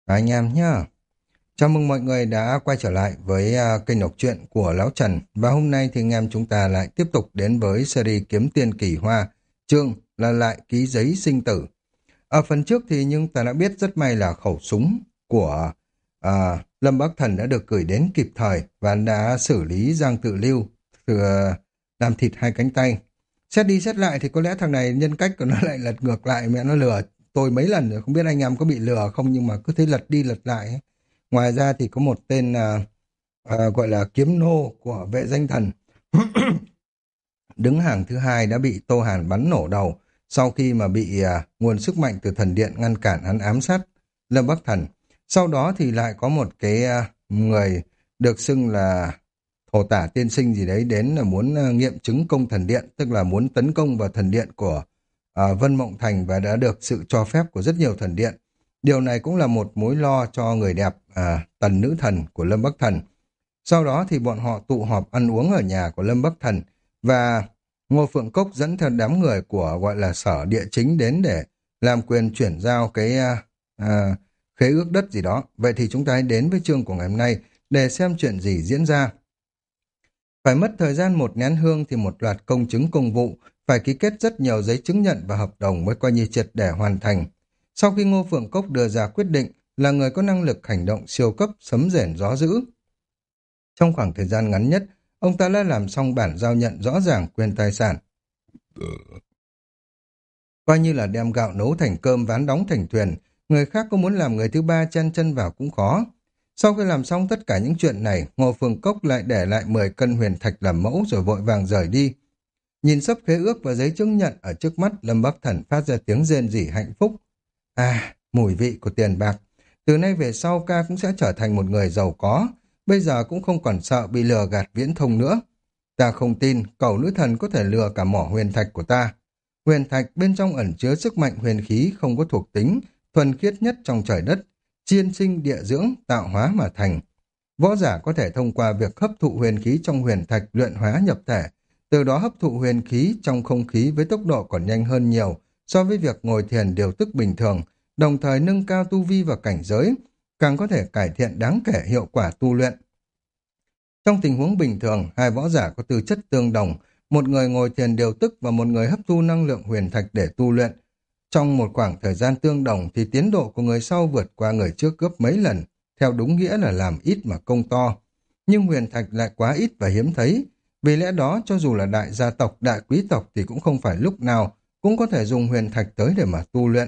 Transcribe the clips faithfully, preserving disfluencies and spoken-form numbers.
Cả anh em nhá. Chào mừng mọi người đã quay trở lại với à, kênh đọc truyện của Lão Trần. Và hôm nay thì anh em chúng ta lại tiếp tục đến với series Kiếm Tiên Kỳ Hoa. Chương là lại ký giấy sinh tử. Ở phần trước thì nhưng ta đã biết rất may là khẩu súng của à, Lâm Bắc Thần đã được gửi đến kịp thời và đã xử lý Giang Tự Lưu thừa làm thịt hai cánh tay. Xét đi xét lại thì có lẽ thằng này nhân cách của nó lại lật ngược lại, mẹ nó lừa tôi mấy lần rồi, không biết anh em có bị lừa không, nhưng mà cứ thấy lật đi lật lại ấy. Ngoài ra thì có một tên à, à, gọi là kiếm nô của vệ danh thần đứng hàng thứ hai đã bị Tô Hàn bắn nổ đầu sau khi mà bị à, nguồn sức mạnh từ thần điện ngăn cản hắn ám sát Lâm Bắc Thần. Sau đó thì lại có một cái à, người được xưng là Thổ Tả Tiên Sinh gì đấy đến là muốn à, nghiệm chứng công thần điện, tức là muốn tấn công vào thần điện của à, Vân Mộng Thành và đã được sự cho phép của rất nhiều thần điện. Điều này cũng là một mối lo cho người đẹp à, tần nữ thần của Lâm Bắc Thần. Sau đó thì bọn họ tụ họp ăn uống ở nhà của Lâm Bắc Thần và Ngô Phượng Cốc dẫn theo đám người của gọi là sở địa chính đến để làm quyền chuyển giao cái à, à, khế ước đất gì đó. Vậy thì chúng ta hãy đến với chương của ngày hôm nay để xem chuyện gì diễn ra. Phải mất thời gian một nén hương thì một loạt công chứng công vụ, phải ký kết rất nhiều giấy chứng nhận và hợp đồng mới coi như triệt để hoàn thành. Sau khi Ngô Phượng Cốc đưa ra quyết định là người có năng lực hành động siêu cấp sấm rền gió dữ. Trong khoảng thời gian ngắn nhất, ông ta đã làm xong bản giao nhận rõ ràng quyền tài sản. Coi như là đem gạo nấu thành cơm ván đóng thành thuyền, người khác có muốn làm người thứ ba chen chân vào cũng khó. Sau khi làm xong tất cả những chuyện này, Ngô Phương Cốc lại để lại mười cân huyền thạch làm mẫu rồi vội vàng rời đi. Nhìn sấp khế ước và giấy chứng nhận ở trước mắt, Lâm Bắc Thần phát ra tiếng rên rỉ hạnh phúc. À, mùi vị của tiền bạc. Từ nay về sau ca cũng sẽ trở thành một người giàu có, bây giờ cũng không còn sợ bị lừa gạt viễn thông nữa. Ta không tin cẩu nữ thần có thể lừa cả mỏ huyền thạch của ta. Huyền thạch bên trong ẩn chứa sức mạnh huyền khí không có thuộc tính, thuần khiết nhất trong trời đất, chiên sinh địa dưỡng, tạo hóa mà thành. Võ giả có thể thông qua việc hấp thụ huyền khí trong huyền thạch luyện hóa nhập thể, từ đó hấp thụ huyền khí trong không khí với tốc độ còn nhanh hơn nhiều so với việc ngồi thiền điều tức bình thường, đồng thời nâng cao tu vi và cảnh giới, càng có thể cải thiện đáng kể hiệu quả tu luyện. Trong tình huống bình thường, hai võ giả có tư chất tương đồng, một người ngồi thiền điều tức và một người hấp thu năng lượng huyền thạch để tu luyện. Trong một khoảng thời gian tương đồng thì tiến độ của người sau vượt qua người trước gấp mấy lần, theo đúng nghĩa là làm ít mà công to. Nhưng huyền thạch lại quá ít và hiếm thấy, vì lẽ đó cho dù là đại gia tộc, đại quý tộc thì cũng không phải lúc nào cũng có thể dùng huyền thạch tới để mà tu luyện.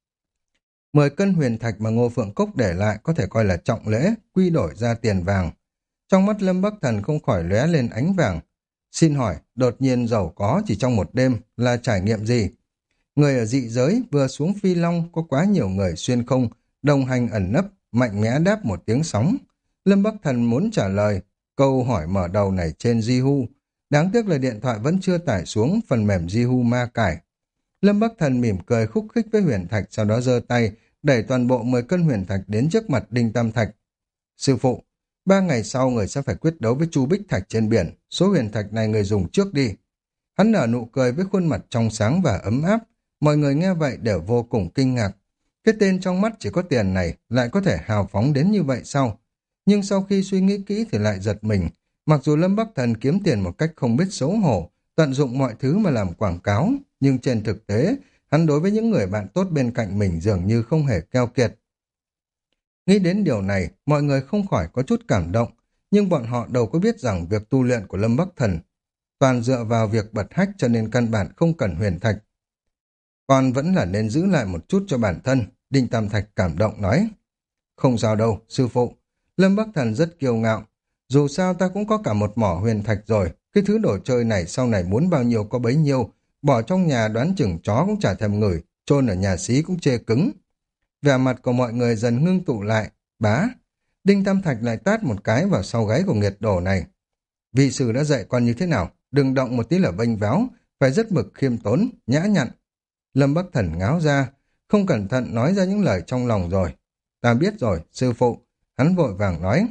Mười cân huyền thạch mà Ngô Phượng Cốc để lại có thể coi là trọng lễ, quy đổi ra tiền vàng. Trong mắt Lâm Bắc Thần không khỏi lóe lên ánh vàng. Xin hỏi, đột nhiên giàu có chỉ trong một đêm là trải nghiệm gì? Người ở dị giới vừa xuống phi long có quá nhiều người xuyên không, đồng hành ẩn nấp, mạnh mẽ đáp một tiếng sóng. Lâm Bắc Thần muốn trả lời câu hỏi mở đầu này trên Jihu. Đáng tiếc là điện thoại vẫn chưa tải xuống phần mềm Jihu ma cải. Lâm Bắc Thần mỉm cười khúc khích với huyền thạch, sau đó giơ tay, đẩy toàn bộ mười cân huyền thạch đến trước mặt Đinh Tam Thạch. Sư phụ, ba ngày sau người sẽ phải quyết đấu với Chu Bích Thạch trên biển, số huyền thạch này người dùng trước đi. Hắn nở nụ cười với khuôn mặt trong sáng và ấm áp, mọi người nghe vậy đều vô cùng kinh ngạc. Cái tên trong mắt chỉ có tiền này lại có thể hào phóng đến như vậy sao? Nhưng sau khi suy nghĩ kỹ thì lại giật mình, mặc dù Lâm Bắc Thần kiếm tiền một cách không biết xấu hổ, tận dụng mọi thứ mà làm quảng cáo, nhưng trên thực tế, hắn đối với những người bạn tốt bên cạnh mình dường như không hề keo kiệt. Nghĩ đến điều này, mọi người không khỏi có chút cảm động, nhưng bọn họ đâu có biết rằng việc tu luyện của Lâm Bắc Thần toàn dựa vào việc bật hách cho nên căn bản không cần huyền thạch. Còn vẫn là nên giữ lại một chút cho bản thân, Đinh Tam Thạch cảm động nói. Không sao đâu, sư phụ. Lâm Bắc Thần rất kiêu ngạo. Dù sao ta cũng có cả một mỏ huyền thạch rồi, cái thứ đồ chơi này sau này muốn bao nhiêu có bấy nhiêu, bỏ trong nhà đoán chừng chó cũng chả thèm ngửi, chôn ở nhà xí cũng chê cứng. Vẻ mặt của mọi người dần ngưng tụ lại, bá. Đinh Tam Thạch lại tát một cái vào sau gáy của nghiệt đồ này. Vị sư đã dạy con như thế nào? Đừng động một tí là vênh váo, phải rất mực khiêm tốn, nhã nhặn. Lâm Bắc Thần ngáo ra, không cẩn thận nói ra những lời trong lòng rồi. Ta biết rồi, sư phụ. Hắn vội vàng nói.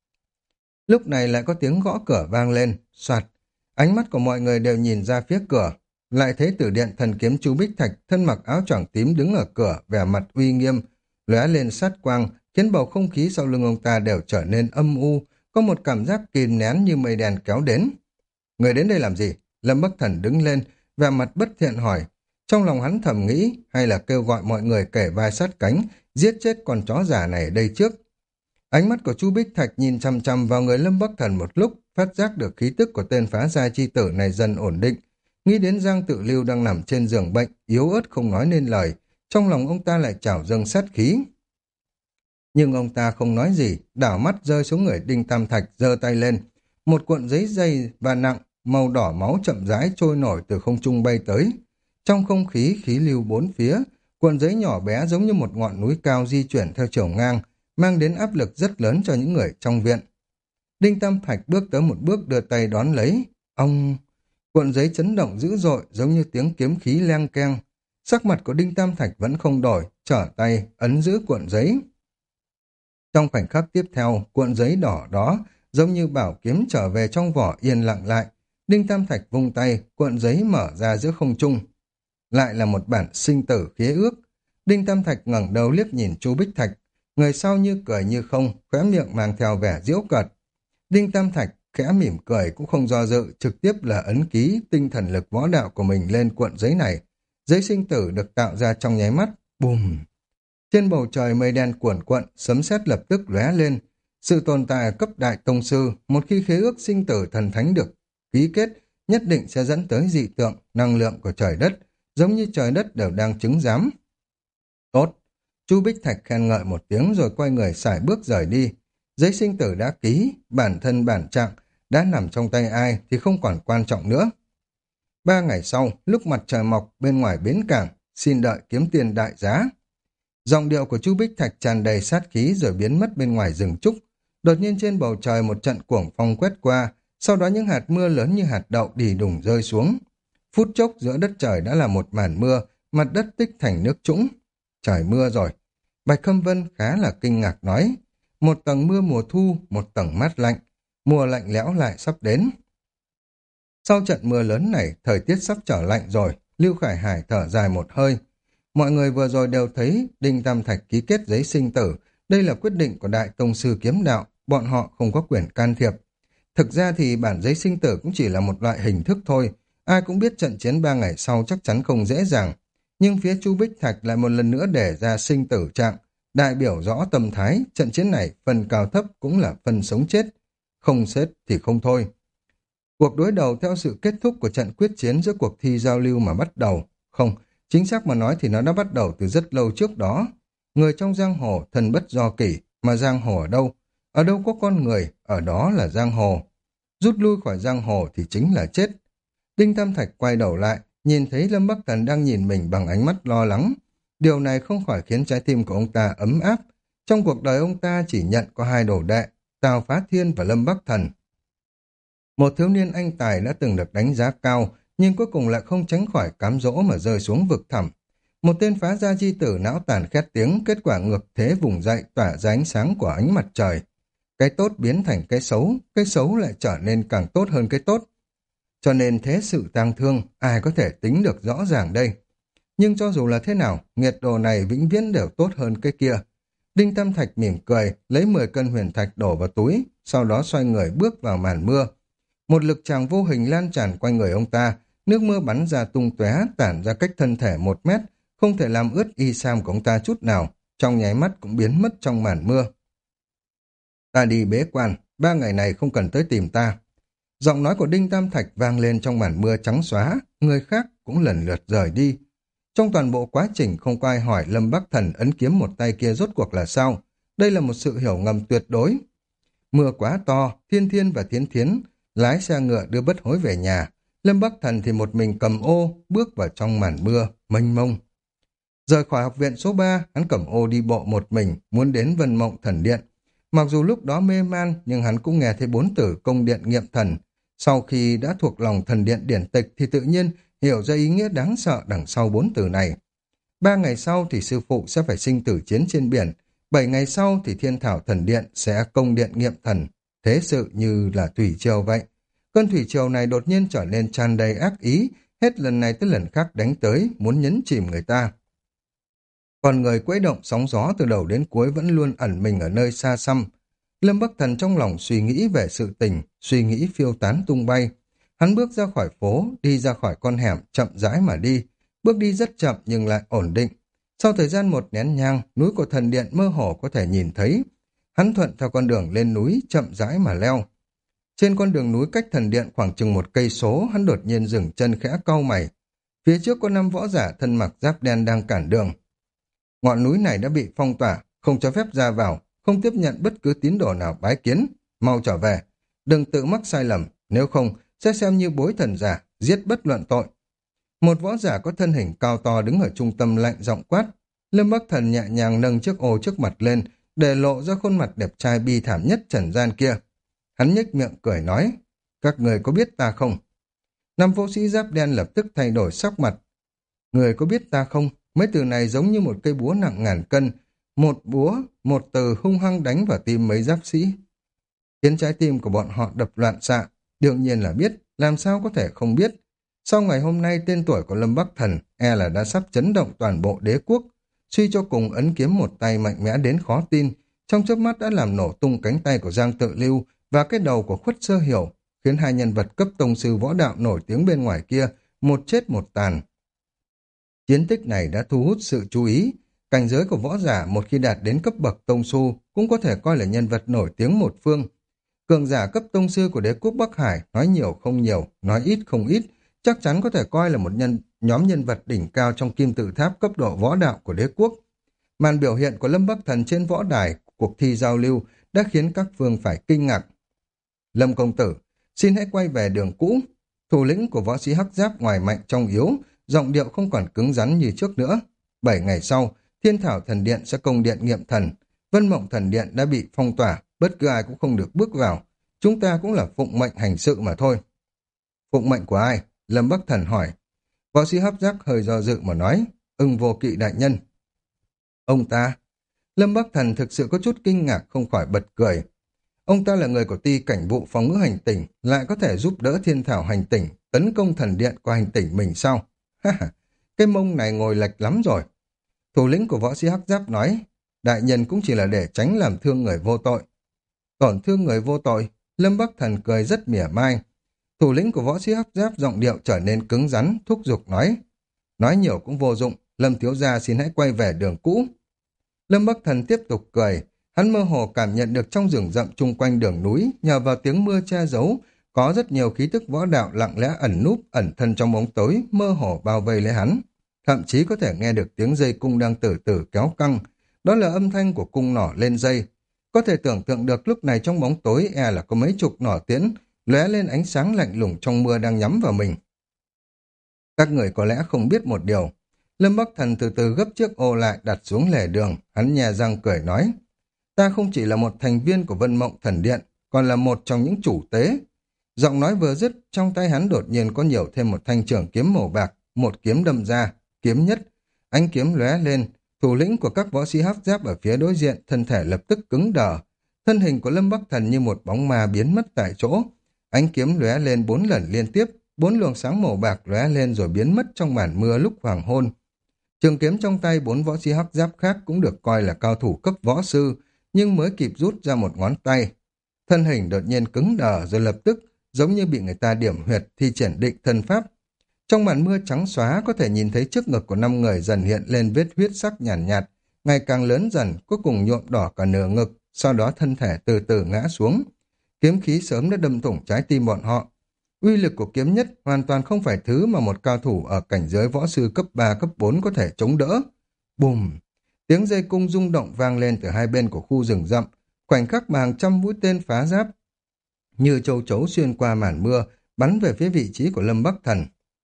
Lúc này lại có tiếng gõ cửa vang lên, soạt. Ánh mắt của mọi người đều nhìn ra phía cửa. Lại thấy Tử Điện Thần Kiếm Chu Bích Thạch thân mặc áo choàng tím đứng ở cửa, vẻ mặt uy nghiêm, lóe lên sát quang, khiến bầu không khí sau lưng ông ta đều trở nên âm u, có một cảm giác kìm nén như mây đen kéo đến. Người đến đây làm gì? Lâm Bắc Thần đứng lên, vẻ mặt bất thiện hỏi. Trong lòng hắn thầm nghĩ, hay là kêu gọi mọi người kể vai sát cánh, giết chết con chó giả này ở đây trước. Ánh mắt của Chu Bích Thạch nhìn chăm chăm vào người Lâm Bắc Thần một lúc, phát giác được khí tức của tên phá gia chi tử này dần ổn định. Nghĩ đến Giang Tự Lưu đang nằm trên giường bệnh, yếu ớt không nói nên lời, trong lòng ông ta lại trào dâng sát khí. Nhưng ông ta không nói gì, đảo mắt rơi xuống người Đinh Tam Thạch, giơ tay lên. Một cuộn giấy dày và nặng, màu đỏ máu chậm rãi trôi nổi từ không trung bay tới. Trong không khí, khí lưu bốn phía, cuộn giấy nhỏ bé giống như một ngọn núi cao di chuyển theo chiều ngang, mang đến áp lực rất lớn cho những người trong viện. Đinh Tam Thạch bước tới một bước đưa tay đón lấy. Ông... Cuộn giấy chấn động dữ dội giống như tiếng kiếm khí leng keng. Sắc mặt của Đinh Tam Thạch vẫn không đổi, trở tay, ấn giữ cuộn giấy. Trong khoảnh khắc tiếp theo, cuộn giấy đỏ đó giống như bảo kiếm trở về trong vỏ yên lặng lại. Đinh Tam Thạch vung tay, cuộn giấy mở ra giữa không trung. Lại là một bản sinh tử khế ước. Đinh Tam Thạch ngẩng đầu liếc nhìn Chu Bích Thạch, người sau như cười như không, khóe miệng mang theo vẻ giễu cợt. Đinh Tam Thạch khẽ mỉm cười cũng không do dự, trực tiếp là ấn ký tinh thần lực võ đạo của mình lên cuộn giấy này. Giấy sinh tử được tạo ra trong nháy mắt, bùm. Trên bầu trời mây đen cuồn cuộn, sấm sét lập tức lóe lên. Sự tồn tại ở cấp đại tông sư, một khi khế ước sinh tử thần thánh được ký kết, nhất định sẽ dẫn tới dị tượng, năng lượng của trời đất, giống như trời đất đều đang chứng giám. Tốt. Chu Bích Thạch khen ngợi một tiếng rồi quay người sải bước rời đi. Giấy sinh tử đã ký, bản thân bản trạng đã nằm trong tay ai thì không còn quan trọng nữa. Ba ngày sau, lúc mặt trời mọc bên ngoài bến cảng, xin đợi kiếm tiền đại giá. Giọng điệu của Chu Bích Thạch tràn đầy sát khí rồi biến mất bên ngoài rừng trúc. Đột nhiên trên bầu trời một trận cuồng phong quét qua, sau đó những hạt mưa lớn như hạt đậu đì đùng rơi xuống. Phút chốc giữa đất trời đã là một màn mưa, mặt đất tích thành nước trũng. Trời mưa rồi. Bạch Khâm Vân khá là kinh ngạc nói. Một tầng mưa mùa thu, một tầng mát lạnh. Mùa lạnh lẽo lại sắp đến. Sau trận mưa lớn này, thời tiết sắp trở lạnh rồi. Lưu Khải Hải thở dài một hơi. Mọi người vừa rồi đều thấy Đinh Tam Thạch ký kết giấy sinh tử. Đây là quyết định của Đại Tông Sư Kiếm Đạo. Bọn họ không có quyền can thiệp. Thực ra thì bản giấy sinh tử cũng chỉ là một loại hình thức thôi. Ai cũng biết trận chiến ba ngày sau chắc chắn không dễ dàng. Nhưng phía Chu Bích Thạch lại một lần nữa để ra sinh tử trạng. Đại biểu rõ tâm thái, trận chiến này phần cao thấp cũng là phần sống chết. Không xếp thì không thôi. Cuộc đối đầu theo sự kết thúc của trận quyết chiến giữa cuộc thi giao lưu mà bắt đầu. Không, chính xác mà nói thì nó đã bắt đầu từ rất lâu trước đó. Người trong giang hồ thần bất do kỷ, mà giang hồ ở đâu? Ở đâu có con người, ở đó là giang hồ. Rút lui khỏi giang hồ thì chính là chết. Đinh Tam Thạch quay đầu lại, nhìn thấy Lâm Bắc Thần đang nhìn mình bằng ánh mắt lo lắng. Điều này không khỏi khiến trái tim của ông ta ấm áp. Trong cuộc đời ông ta chỉ nhận có hai đồ đệ, Tào Phá Thiên và Lâm Bắc Thần. Một thiếu niên anh tài đã từng được đánh giá cao, nhưng cuối cùng lại không tránh khỏi cám dỗ mà rơi xuống vực thẳm. Một tên phá gia chi tử não tàn khét tiếng, kết quả ngược thế vùng dậy tỏa ra ánh sáng của ánh mặt trời. Cái tốt biến thành cái xấu, cái xấu lại trở nên càng tốt hơn cái tốt. Cho nên thế sự tang thương, ai có thể tính được rõ ràng đây. Nhưng cho dù là thế nào, nghiệt đồ này vĩnh viễn đều tốt hơn cái kia. Đinh Tam Thạch mỉm cười, lấy mười cân huyền thạch đổ vào túi, sau đó xoay người bước vào màn mưa. Một lực tràng vô hình lan tràn quanh người ông ta, nước mưa bắn ra tung tóe, tản ra cách thân thể một mét, không thể làm ướt y sam của ông ta chút nào, trong nháy mắt cũng biến mất trong màn mưa. Ta đi bế quan, ba ngày này không cần tới tìm ta. Giọng nói của Đinh Tam Thạch vang lên trong màn mưa trắng xóa, người khác cũng lần lượt rời đi. Trong toàn bộ quá trình không có ai hỏi Lâm Bắc Thần ấn kiếm một tay kia rốt cuộc là sao. Đây là một sự hiểu ngầm tuyệt đối. Mưa quá to, Thiên Thiên và Thiến Thiến lái xe ngựa đưa bất hối về nhà. Lâm Bắc Thần thì một mình cầm ô, bước vào trong màn mưa, mênh mông. Rời khỏi học viện số ba, hắn cầm ô đi bộ một mình, muốn đến Vân Mộng Thần Điện. Mặc dù lúc đó mê man, nhưng hắn cũng nghe thấy bốn tử công điện nghiệm thần. Sau khi đã thuộc lòng thần điện điển tịch thì tự nhiên hiểu ra ý nghĩa đáng sợ đằng sau bốn từ này. Ba ngày sau thì sư phụ sẽ phải sinh tử chiến trên biển. Bảy ngày sau thì thiên thảo thần điện sẽ công điện nghiệm thần. Thế sự như là thủy triều vậy. Cơn thủy triều này đột nhiên trở nên tràn đầy ác ý, hết lần này tới lần khác đánh tới, muốn nhấn chìm người ta. Còn người quấy động sóng gió từ đầu đến cuối vẫn luôn ẩn mình ở nơi xa xăm. Lâm Bắc Thần trong lòng suy nghĩ về sự tình, suy nghĩ phiêu tán tung bay. Hắn bước ra khỏi phố, đi ra khỏi con hẻm, chậm rãi mà đi. Bước đi rất chậm nhưng lại ổn định. Sau thời gian một nén nhang, núi của thần điện mơ hồ có thể nhìn thấy. Hắn thuận theo con đường lên núi, chậm rãi mà leo. Trên con đường núi cách thần điện khoảng chừng một cây số, hắn đột nhiên dừng chân khẽ cau mày. Phía trước có năm võ giả thân mặc giáp đen đang cản đường. Ngọn núi này đã bị phong tỏa, không cho phép ra vào, không tiếp nhận bất cứ tín đồ nào bái kiến. Mau trở về, đừng tự mắc sai lầm, nếu không sẽ xem như bối thần giả, giết bất luận tội. Một võ giả có thân hình cao to đứng ở trung tâm lạnh giọng quát. Lâm Bắc Thần nhẹ nhàng nâng chiếc ô trước mặt lên, để lộ ra khuôn mặt đẹp trai bi thảm nhất trần gian kia. Hắn nhếch miệng cười nói, các người có biết ta không? Năm võ sĩ giáp đen lập tức thay đổi sắc mặt. Người có biết ta không? Mấy từ này giống như một cây búa nặng ngàn cân, một búa, một từ hung hăng đánh vào tim mấy giáp sĩ. Khiến trái tim của bọn họ đập loạn xạ, đương nhiên là biết, làm sao có thể không biết. Sau ngày hôm nay tên tuổi của Lâm Bắc Thần e là đã sắp chấn động toàn bộ đế quốc. Suy cho cùng ấn kiếm một tay mạnh mẽ đến khó tin, trong chớp mắt đã làm nổ tung cánh tay của Giang Tự Lưu và cái đầu của Khuất Sơ Hiểu, khiến hai nhân vật cấp tông sư võ đạo nổi tiếng bên ngoài kia một chết một tàn. Chiến tích này đã thu hút sự chú ý. Cảnh giới của võ giả một khi đạt đến cấp bậc tông sư cũng có thể coi là nhân vật nổi tiếng một phương. Cường giả cấp tông sư của đế quốc Bắc Hải nói nhiều không nhiều, nói ít không ít, chắc chắn có thể coi là một nhân nhóm nhân vật đỉnh cao trong kim tự tháp cấp độ võ đạo của đế quốc. Màn biểu hiện của Lâm Bắc Thần trên võ đài, cuộc thi giao lưu đã khiến các phương phải kinh ngạc. Lâm công tử, xin hãy quay về đường cũ. Thủ lĩnh của võ sĩ hắc giáp ngoài mạnh trong yếu, giọng điệu không còn cứng rắn như trước nữa. Bảy ngày sau, Thiên Thảo Thần Điện sẽ công điện nghiệm thần. Vân Mộng Thần Điện đã bị phong tỏa, bất cứ ai cũng không được bước vào. Chúng ta cũng là phụng mệnh hành sự mà thôi. Phụng mệnh của ai? Lâm Bắc Thần hỏi. Võ sĩ hấp giác hơi do dự mà nói, Ưng Vô Kỵ đại nhân. Ông ta? Lâm Bắc Thần thực sự có chút kinh ngạc không khỏi bật cười. Ông ta là người của ty cảnh vụ phòng ngữ hành tỉnh, lại có thể giúp đỡ Thiên Thảo hành tỉnh, tấn công thần điện của hành tỉnh mình sao? Ha ha, cái mông này ngồi lệch lắm rồi. Thủ lĩnh của võ sĩ hắc giáp nói, đại nhân cũng chỉ là để tránh làm thương người vô tội. Tổn thương người vô tội? Lâm Bắc Thần cười rất mỉa mai. Thủ lĩnh của võ sĩ hắc giáp giọng điệu trở nên cứng rắn, thúc giục nói. Nói nhiều cũng vô dụng, Lâm thiếu gia xin hãy quay về đường cũ. Lâm Bắc Thần tiếp tục cười, hắn mơ hồ cảm nhận được trong rừng rậm chung quanh đường núi, nhờ vào tiếng mưa che giấu, có rất nhiều khí tức võ đạo lặng lẽ ẩn núp, ẩn thân trong bóng tối, mơ hồ bao vây lấy hắn. Thậm chí có thể nghe được tiếng dây cung đang từ từ kéo căng, đó là âm thanh của cung nỏ lên dây. Có thể tưởng tượng được lúc này trong bóng tối e là có mấy chục nỏ tiễn, lóe lên ánh sáng lạnh lùng trong mưa đang nhắm vào mình. Các người có lẽ không biết một điều. Lâm Bắc Thần từ từ gấp chiếc ô lại đặt xuống lề đường, hắn nhè răng cười nói. Ta không chỉ là một thành viên của Vân Mộng Thần Điện, còn là một trong những chủ tế. Giọng nói vừa dứt, trong tay hắn đột nhiên có nhiều thêm một thanh trường kiếm màu bạc, một kiếm đâm ra, kiếm nhất. Ánh kiếm lóe lên, thủ lĩnh của các võ sĩ hắc giáp ở phía đối diện, thân thể lập tức cứng đờ. Thân hình của Lâm Bắc Thần như một bóng ma biến mất tại chỗ. Ánh kiếm lóe lên bốn lần liên tiếp, bốn luồng sáng màu bạc lóe lên rồi biến mất trong màn mưa lúc hoàng hôn. Trường kiếm trong tay bốn võ sĩ hắc giáp khác cũng được coi là cao thủ cấp võ sư, nhưng mới kịp rút ra một ngón tay. Thân hình đột nhiên cứng đờ rồi lập tức, giống như bị người ta điểm huyệt thi triển định thân pháp. Trong màn mưa trắng xóa có thể nhìn thấy trước ngực của năm người dần hiện lên vết huyết sắc nhàn nhạt, nhạt, ngày càng lớn dần, cuối cùng nhuộm đỏ cả nửa ngực, sau đó thân thể từ từ ngã xuống. Kiếm khí sớm đã đâm thủng trái tim bọn họ. Uy lực của kiếm nhất hoàn toàn không phải thứ mà một cao thủ ở cảnh giới võ sư cấp ba, cấp bốn có thể chống đỡ. Bùm! Tiếng dây cung rung động vang lên từ hai bên của khu rừng rậm, khoảnh khắc mà hàng trăm mũi tên phá giáp như châu chấu xuyên qua màn mưa, bắn về phía vị trí của Lâm Bắc Thần.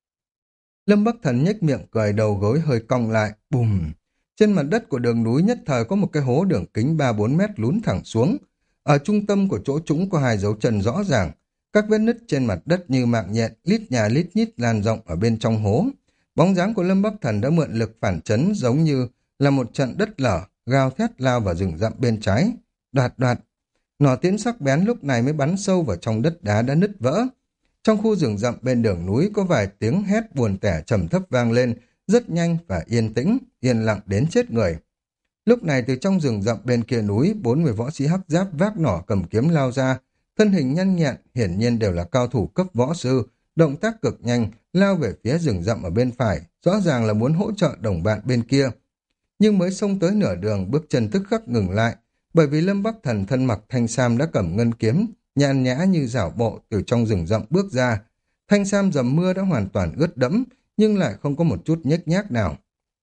Lâm Bắc Thần nhếch miệng cười, đầu gối hơi cong lại, bùm! Trên mặt đất của đường núi nhất thời có một cái hố đường kính ba bốn mét lún thẳng xuống. Ở trung tâm của chỗ trũng có hai dấu chân rõ ràng, các vết nứt trên mặt đất như mạng nhện, lít nhà lít nhít lan rộng ở bên trong hố. Bóng dáng của Lâm Bắc Thần đã mượn lực phản chấn giống như là một trận đất lở, gào thét lao vào rừng rậm bên trái. Đoạt đoạt, nỏ tiễn sắc bén lúc này mới bắn sâu vào trong đất đá đã nứt vỡ. Trong khu rừng rậm bên đường núi có vài tiếng hét buồn tẻ trầm thấp vang lên, rất nhanh và yên tĩnh, yên lặng đến chết người. Lúc này từ trong rừng rậm bên kia núi, bốn người võ sĩ hắc giáp vác nỏ cầm kiếm lao ra, thân hình nhanh nhẹn, hiển nhiên đều là cao thủ cấp võ sư, động tác cực nhanh, lao về phía rừng rậm ở bên phải, rõ ràng là muốn hỗ trợ đồng bạn bên kia. Nhưng mới xông tới nửa đường, bước chân tức khắc ngừng lại, bởi vì Lâm Bắc Thần thân mặc thanh sam đã cầm ngân kiếm, nhàn nhã như dảo bộ từ trong rừng rậm bước ra. Thanh sam dầm mưa đã hoàn toàn ướt đẫm, nhưng lại không có một chút nhếch nhác nào.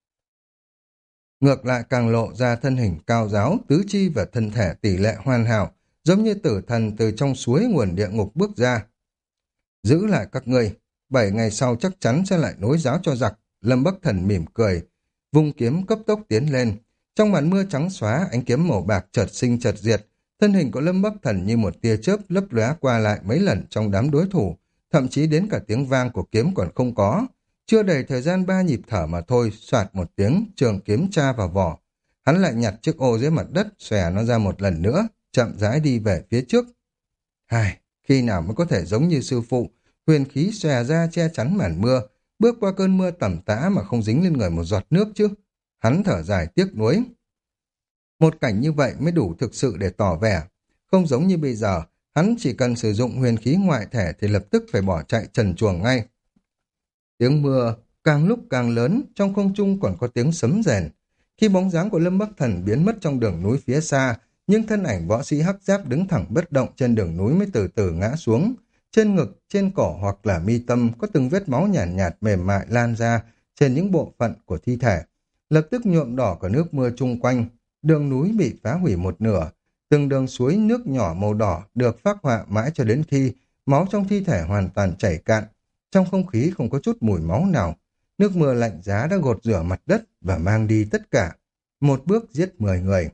Ngược lại càng lộ ra thân hình cao giáo, tứ chi và thân thể tỷ lệ hoàn hảo, giống như tử thần từ trong suối nguồn địa ngục bước ra. Giữ lại các ngươi, bảy ngày sau chắc chắn sẽ lại nối giáo cho giặc. Lâm Bắc Thần mỉm cười, vung kiếm cấp tốc tiến lên. Trong màn mưa trắng xóa, ánh kiếm màu bạc chợt sinh chợt diệt, thân hình của Lâm Bắc Thần như một tia chớp lấp lóe qua lại mấy lần trong đám đối thủ, thậm chí đến cả tiếng vang của kiếm còn không có. Chưa đầy thời gian ba nhịp thở mà thôi, soạt một tiếng, trường kiếm tra vào vỏ. Hắn lại nhặt chiếc ô dưới mặt đất, xòe nó ra một lần nữa, chậm rãi đi về phía trước. Hai, khi nào mới có thể giống như sư phụ, huyền khí xòe ra che chắn màn mưa, bước qua cơn mưa tầm tã mà không dính lên người một giọt nước chứ. Hắn thở dài tiếc nuối. Một cảnh như vậy mới đủ thực sự để tỏ vẻ. Không giống như bây giờ, hắn chỉ cần sử dụng huyền khí ngoại thể thì lập tức phải bỏ chạy trần truồng ngay. Tiếng mưa càng lúc càng lớn, trong không trung còn có tiếng sấm rền. Khi bóng dáng của Lâm Bắc Thần biến mất trong đường núi phía xa, nhưng thân ảnh võ sĩ hắc giáp đứng thẳng bất động trên đường núi mới từ từ ngã xuống. Trên ngực, trên cổ hoặc là mi tâm có từng vết máu nhàn nhạt, nhạt mềm mại lan ra trên những bộ phận của thi thể, lập tức nhuộm đỏ cả nước mưa chung quanh. Đường núi bị phá hủy một nửa, từng đường suối nước nhỏ màu đỏ được phác họa mãi cho đến khi máu trong thi thể hoàn toàn chảy cạn. Trong không khí không có chút mùi máu nào, nước mưa lạnh giá đã gột rửa mặt đất và mang đi tất cả. Một bước giết mười người.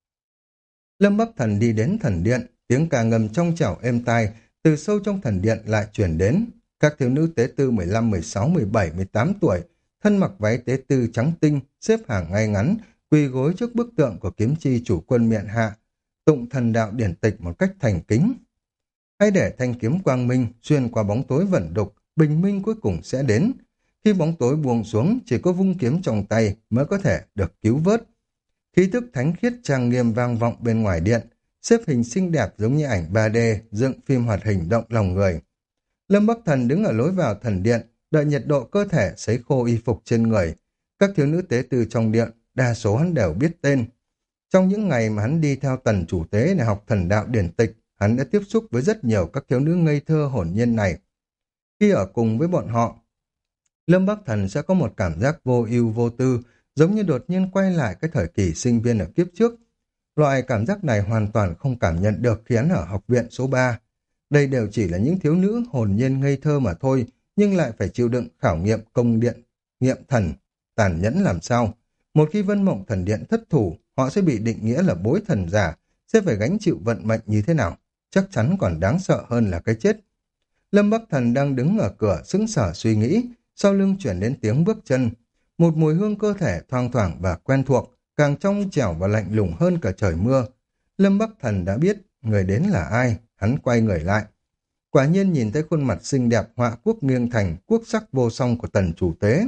Lâm Bắc Thần đi đến thần điện, tiếng ca ngầm trong trẻo êm tai từ sâu trong thần điện lại truyền đến. Các thiếu nữ tế tư mười lăm, mười sáu, mười bảy, mười tám tuổi, thân mặc váy tế tư trắng tinh, xếp hàng ngay ngắn, quỳ gối trước bức tượng của kiếm chi chủ quân miện hạ, tụng thần đạo điển tịch một cách thành kính. Hãy để thanh kiếm quang minh xuyên qua bóng tối vẩn đục, bình minh cuối cùng sẽ đến. Khi bóng tối buông xuống, chỉ có vung kiếm trong tay mới có thể được cứu vớt. Khí thức thánh khiết trang nghiêm vang vọng bên ngoài điện, xếp hình xinh đẹp giống như ảnh ba D, dựng phim hoạt hình động lòng người. Lâm Bắc Thần đứng ở lối vào thần điện, đợi nhiệt độ cơ thể sấy khô y phục trên người. Các thiếu nữ tế tư trong điện, đa số hắn đều biết tên. Trong những ngày mà hắn đi theo tần chủ tế để học thần đạo điển tịch, hắn đã tiếp xúc với rất nhiều các thiếu nữ ngây thơ hồn nhiên này. Khi ở cùng với bọn họ, Lâm Bắc Thần sẽ có một cảm giác vô ưu vô tư, giống như đột nhiên quay lại cái thời kỳ sinh viên ở kiếp trước. Loại cảm giác này hoàn toàn không cảm nhận được khi hắn ở học viện số ba. Đây đều chỉ là những thiếu nữ hồn nhiên ngây thơ mà thôi, nhưng lại phải chịu đựng khảo nghiệm công điện, nghiệm thần, tàn nhẫn làm sao. Một khi Vân Mộng Thần Điện thất thủ, họ sẽ bị định nghĩa là bối thần giả, sẽ phải gánh chịu vận mệnh như thế nào. Chắc chắn còn đáng sợ hơn là cái chết. Lâm Bắc Thần đang đứng ở cửa sững sờ suy nghĩ, sau lưng chuyển đến tiếng bước chân. Một mùi hương cơ thể thoang thoảng và quen thuộc, càng trong trẻo và lạnh lùng hơn cả trời mưa. Lâm Bắc Thần đã biết người đến là ai, hắn quay người lại. Quả nhiên nhìn thấy khuôn mặt xinh đẹp họa quốc nghiêng thành, quốc sắc vô song của tần chủ tế.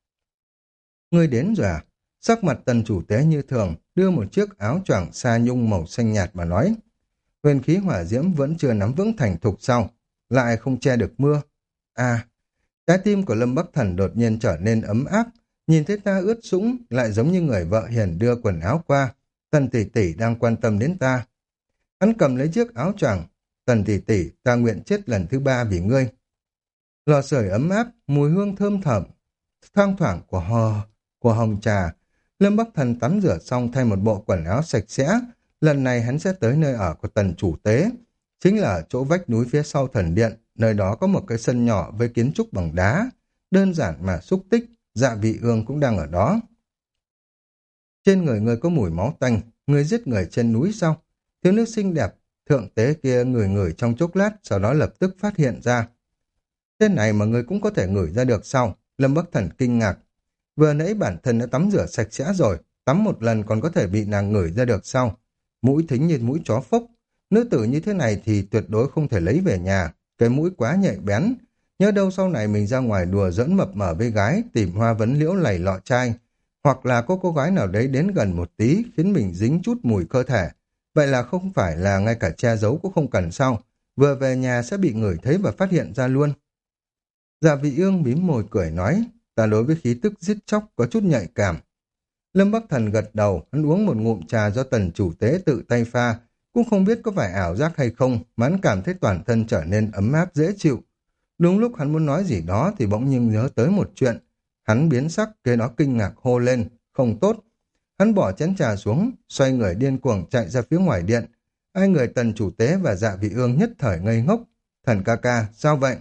Người đến rồi à? Sắc mặt tần chủ tế như thường, đưa một chiếc áo choàng sa nhung màu xanh nhạt mà nói. Huyền khí hỏa diễm vẫn chưa nắm vững thành thục sau, lại không che được mưa. À, trái tim của Lâm Bắc Thần đột nhiên trở nên ấm áp, nhìn thấy ta ướt sũng, lại giống như người vợ hiền đưa quần áo qua. Tần tỷ tỷ đang quan tâm đến ta. Hắn cầm lấy chiếc áo choàng. Tần tỷ tỷ, ta nguyện chết lần thứ ba vì ngươi. Lò sưởi ấm áp, mùi hương thơm thởm, thoang thoảng của hò, của hồng trà. Lâm Bắc Thần tắm rửa xong thay một bộ quần áo sạch sẽ. Lần này hắn sẽ tới nơi ở của tần chủ tế. Chính là ở chỗ vách núi phía sau thần điện. Nơi đó có một cái sân nhỏ với kiến trúc bằng đá. Đơn giản mà xúc tích, dạ vị ương cũng đang ở đó. Trên người người có mùi máu tanh, người giết người trên núi sao? Thiếu nữ xinh đẹp, thượng tế kia ngửi ngửi trong chốc lát, sau đó lập tức phát hiện ra. Thế này mà người cũng có thể ngửi ra được sao? Lâm Bắc Thần kinh ngạc. Vừa nãy bản thân đã tắm rửa sạch sẽ rồi, tắm một lần còn có thể bị nàng ngửi ra được sao? Mũi thính như mũi chó phốc. Nữ tử như thế này thì tuyệt đối không thể lấy về nhà, cái mũi quá nhạy bén. Nhớ đâu sau này mình ra ngoài đùa giỡn mập mờ với gái, tìm hoa vấn liễu lầy lọ trai, hoặc là có cô gái nào đấy đến gần một tí khiến mình dính chút mùi cơ thể. Vậy là không phải là ngay cả che giấu cũng không cần sao, vừa về nhà sẽ bị ngửi thấy và phát hiện ra luôn. Dạ vị ương mím môi cười nói, ta đối với khí tức giết chóc có chút nhạy cảm. Lâm Bắc Thần gật đầu, hắn uống một ngụm trà do tần chủ tế tự tay pha, cũng không biết có phải ảo giác hay không, mà hắn cảm thấy toàn thân trở nên ấm áp dễ chịu. Đúng lúc hắn muốn nói gì đó thì bỗng nhiên nhớ tới một chuyện. Hắn biến sắc, kế đó kinh ngạc hô lên, không tốt. Hắn bỏ chén trà xuống, xoay người điên cuồng chạy ra phía ngoài điện. Hai người tần chủ tế và dạ vị ương nhất thời ngây ngốc. Thần ca ca, sao vậy?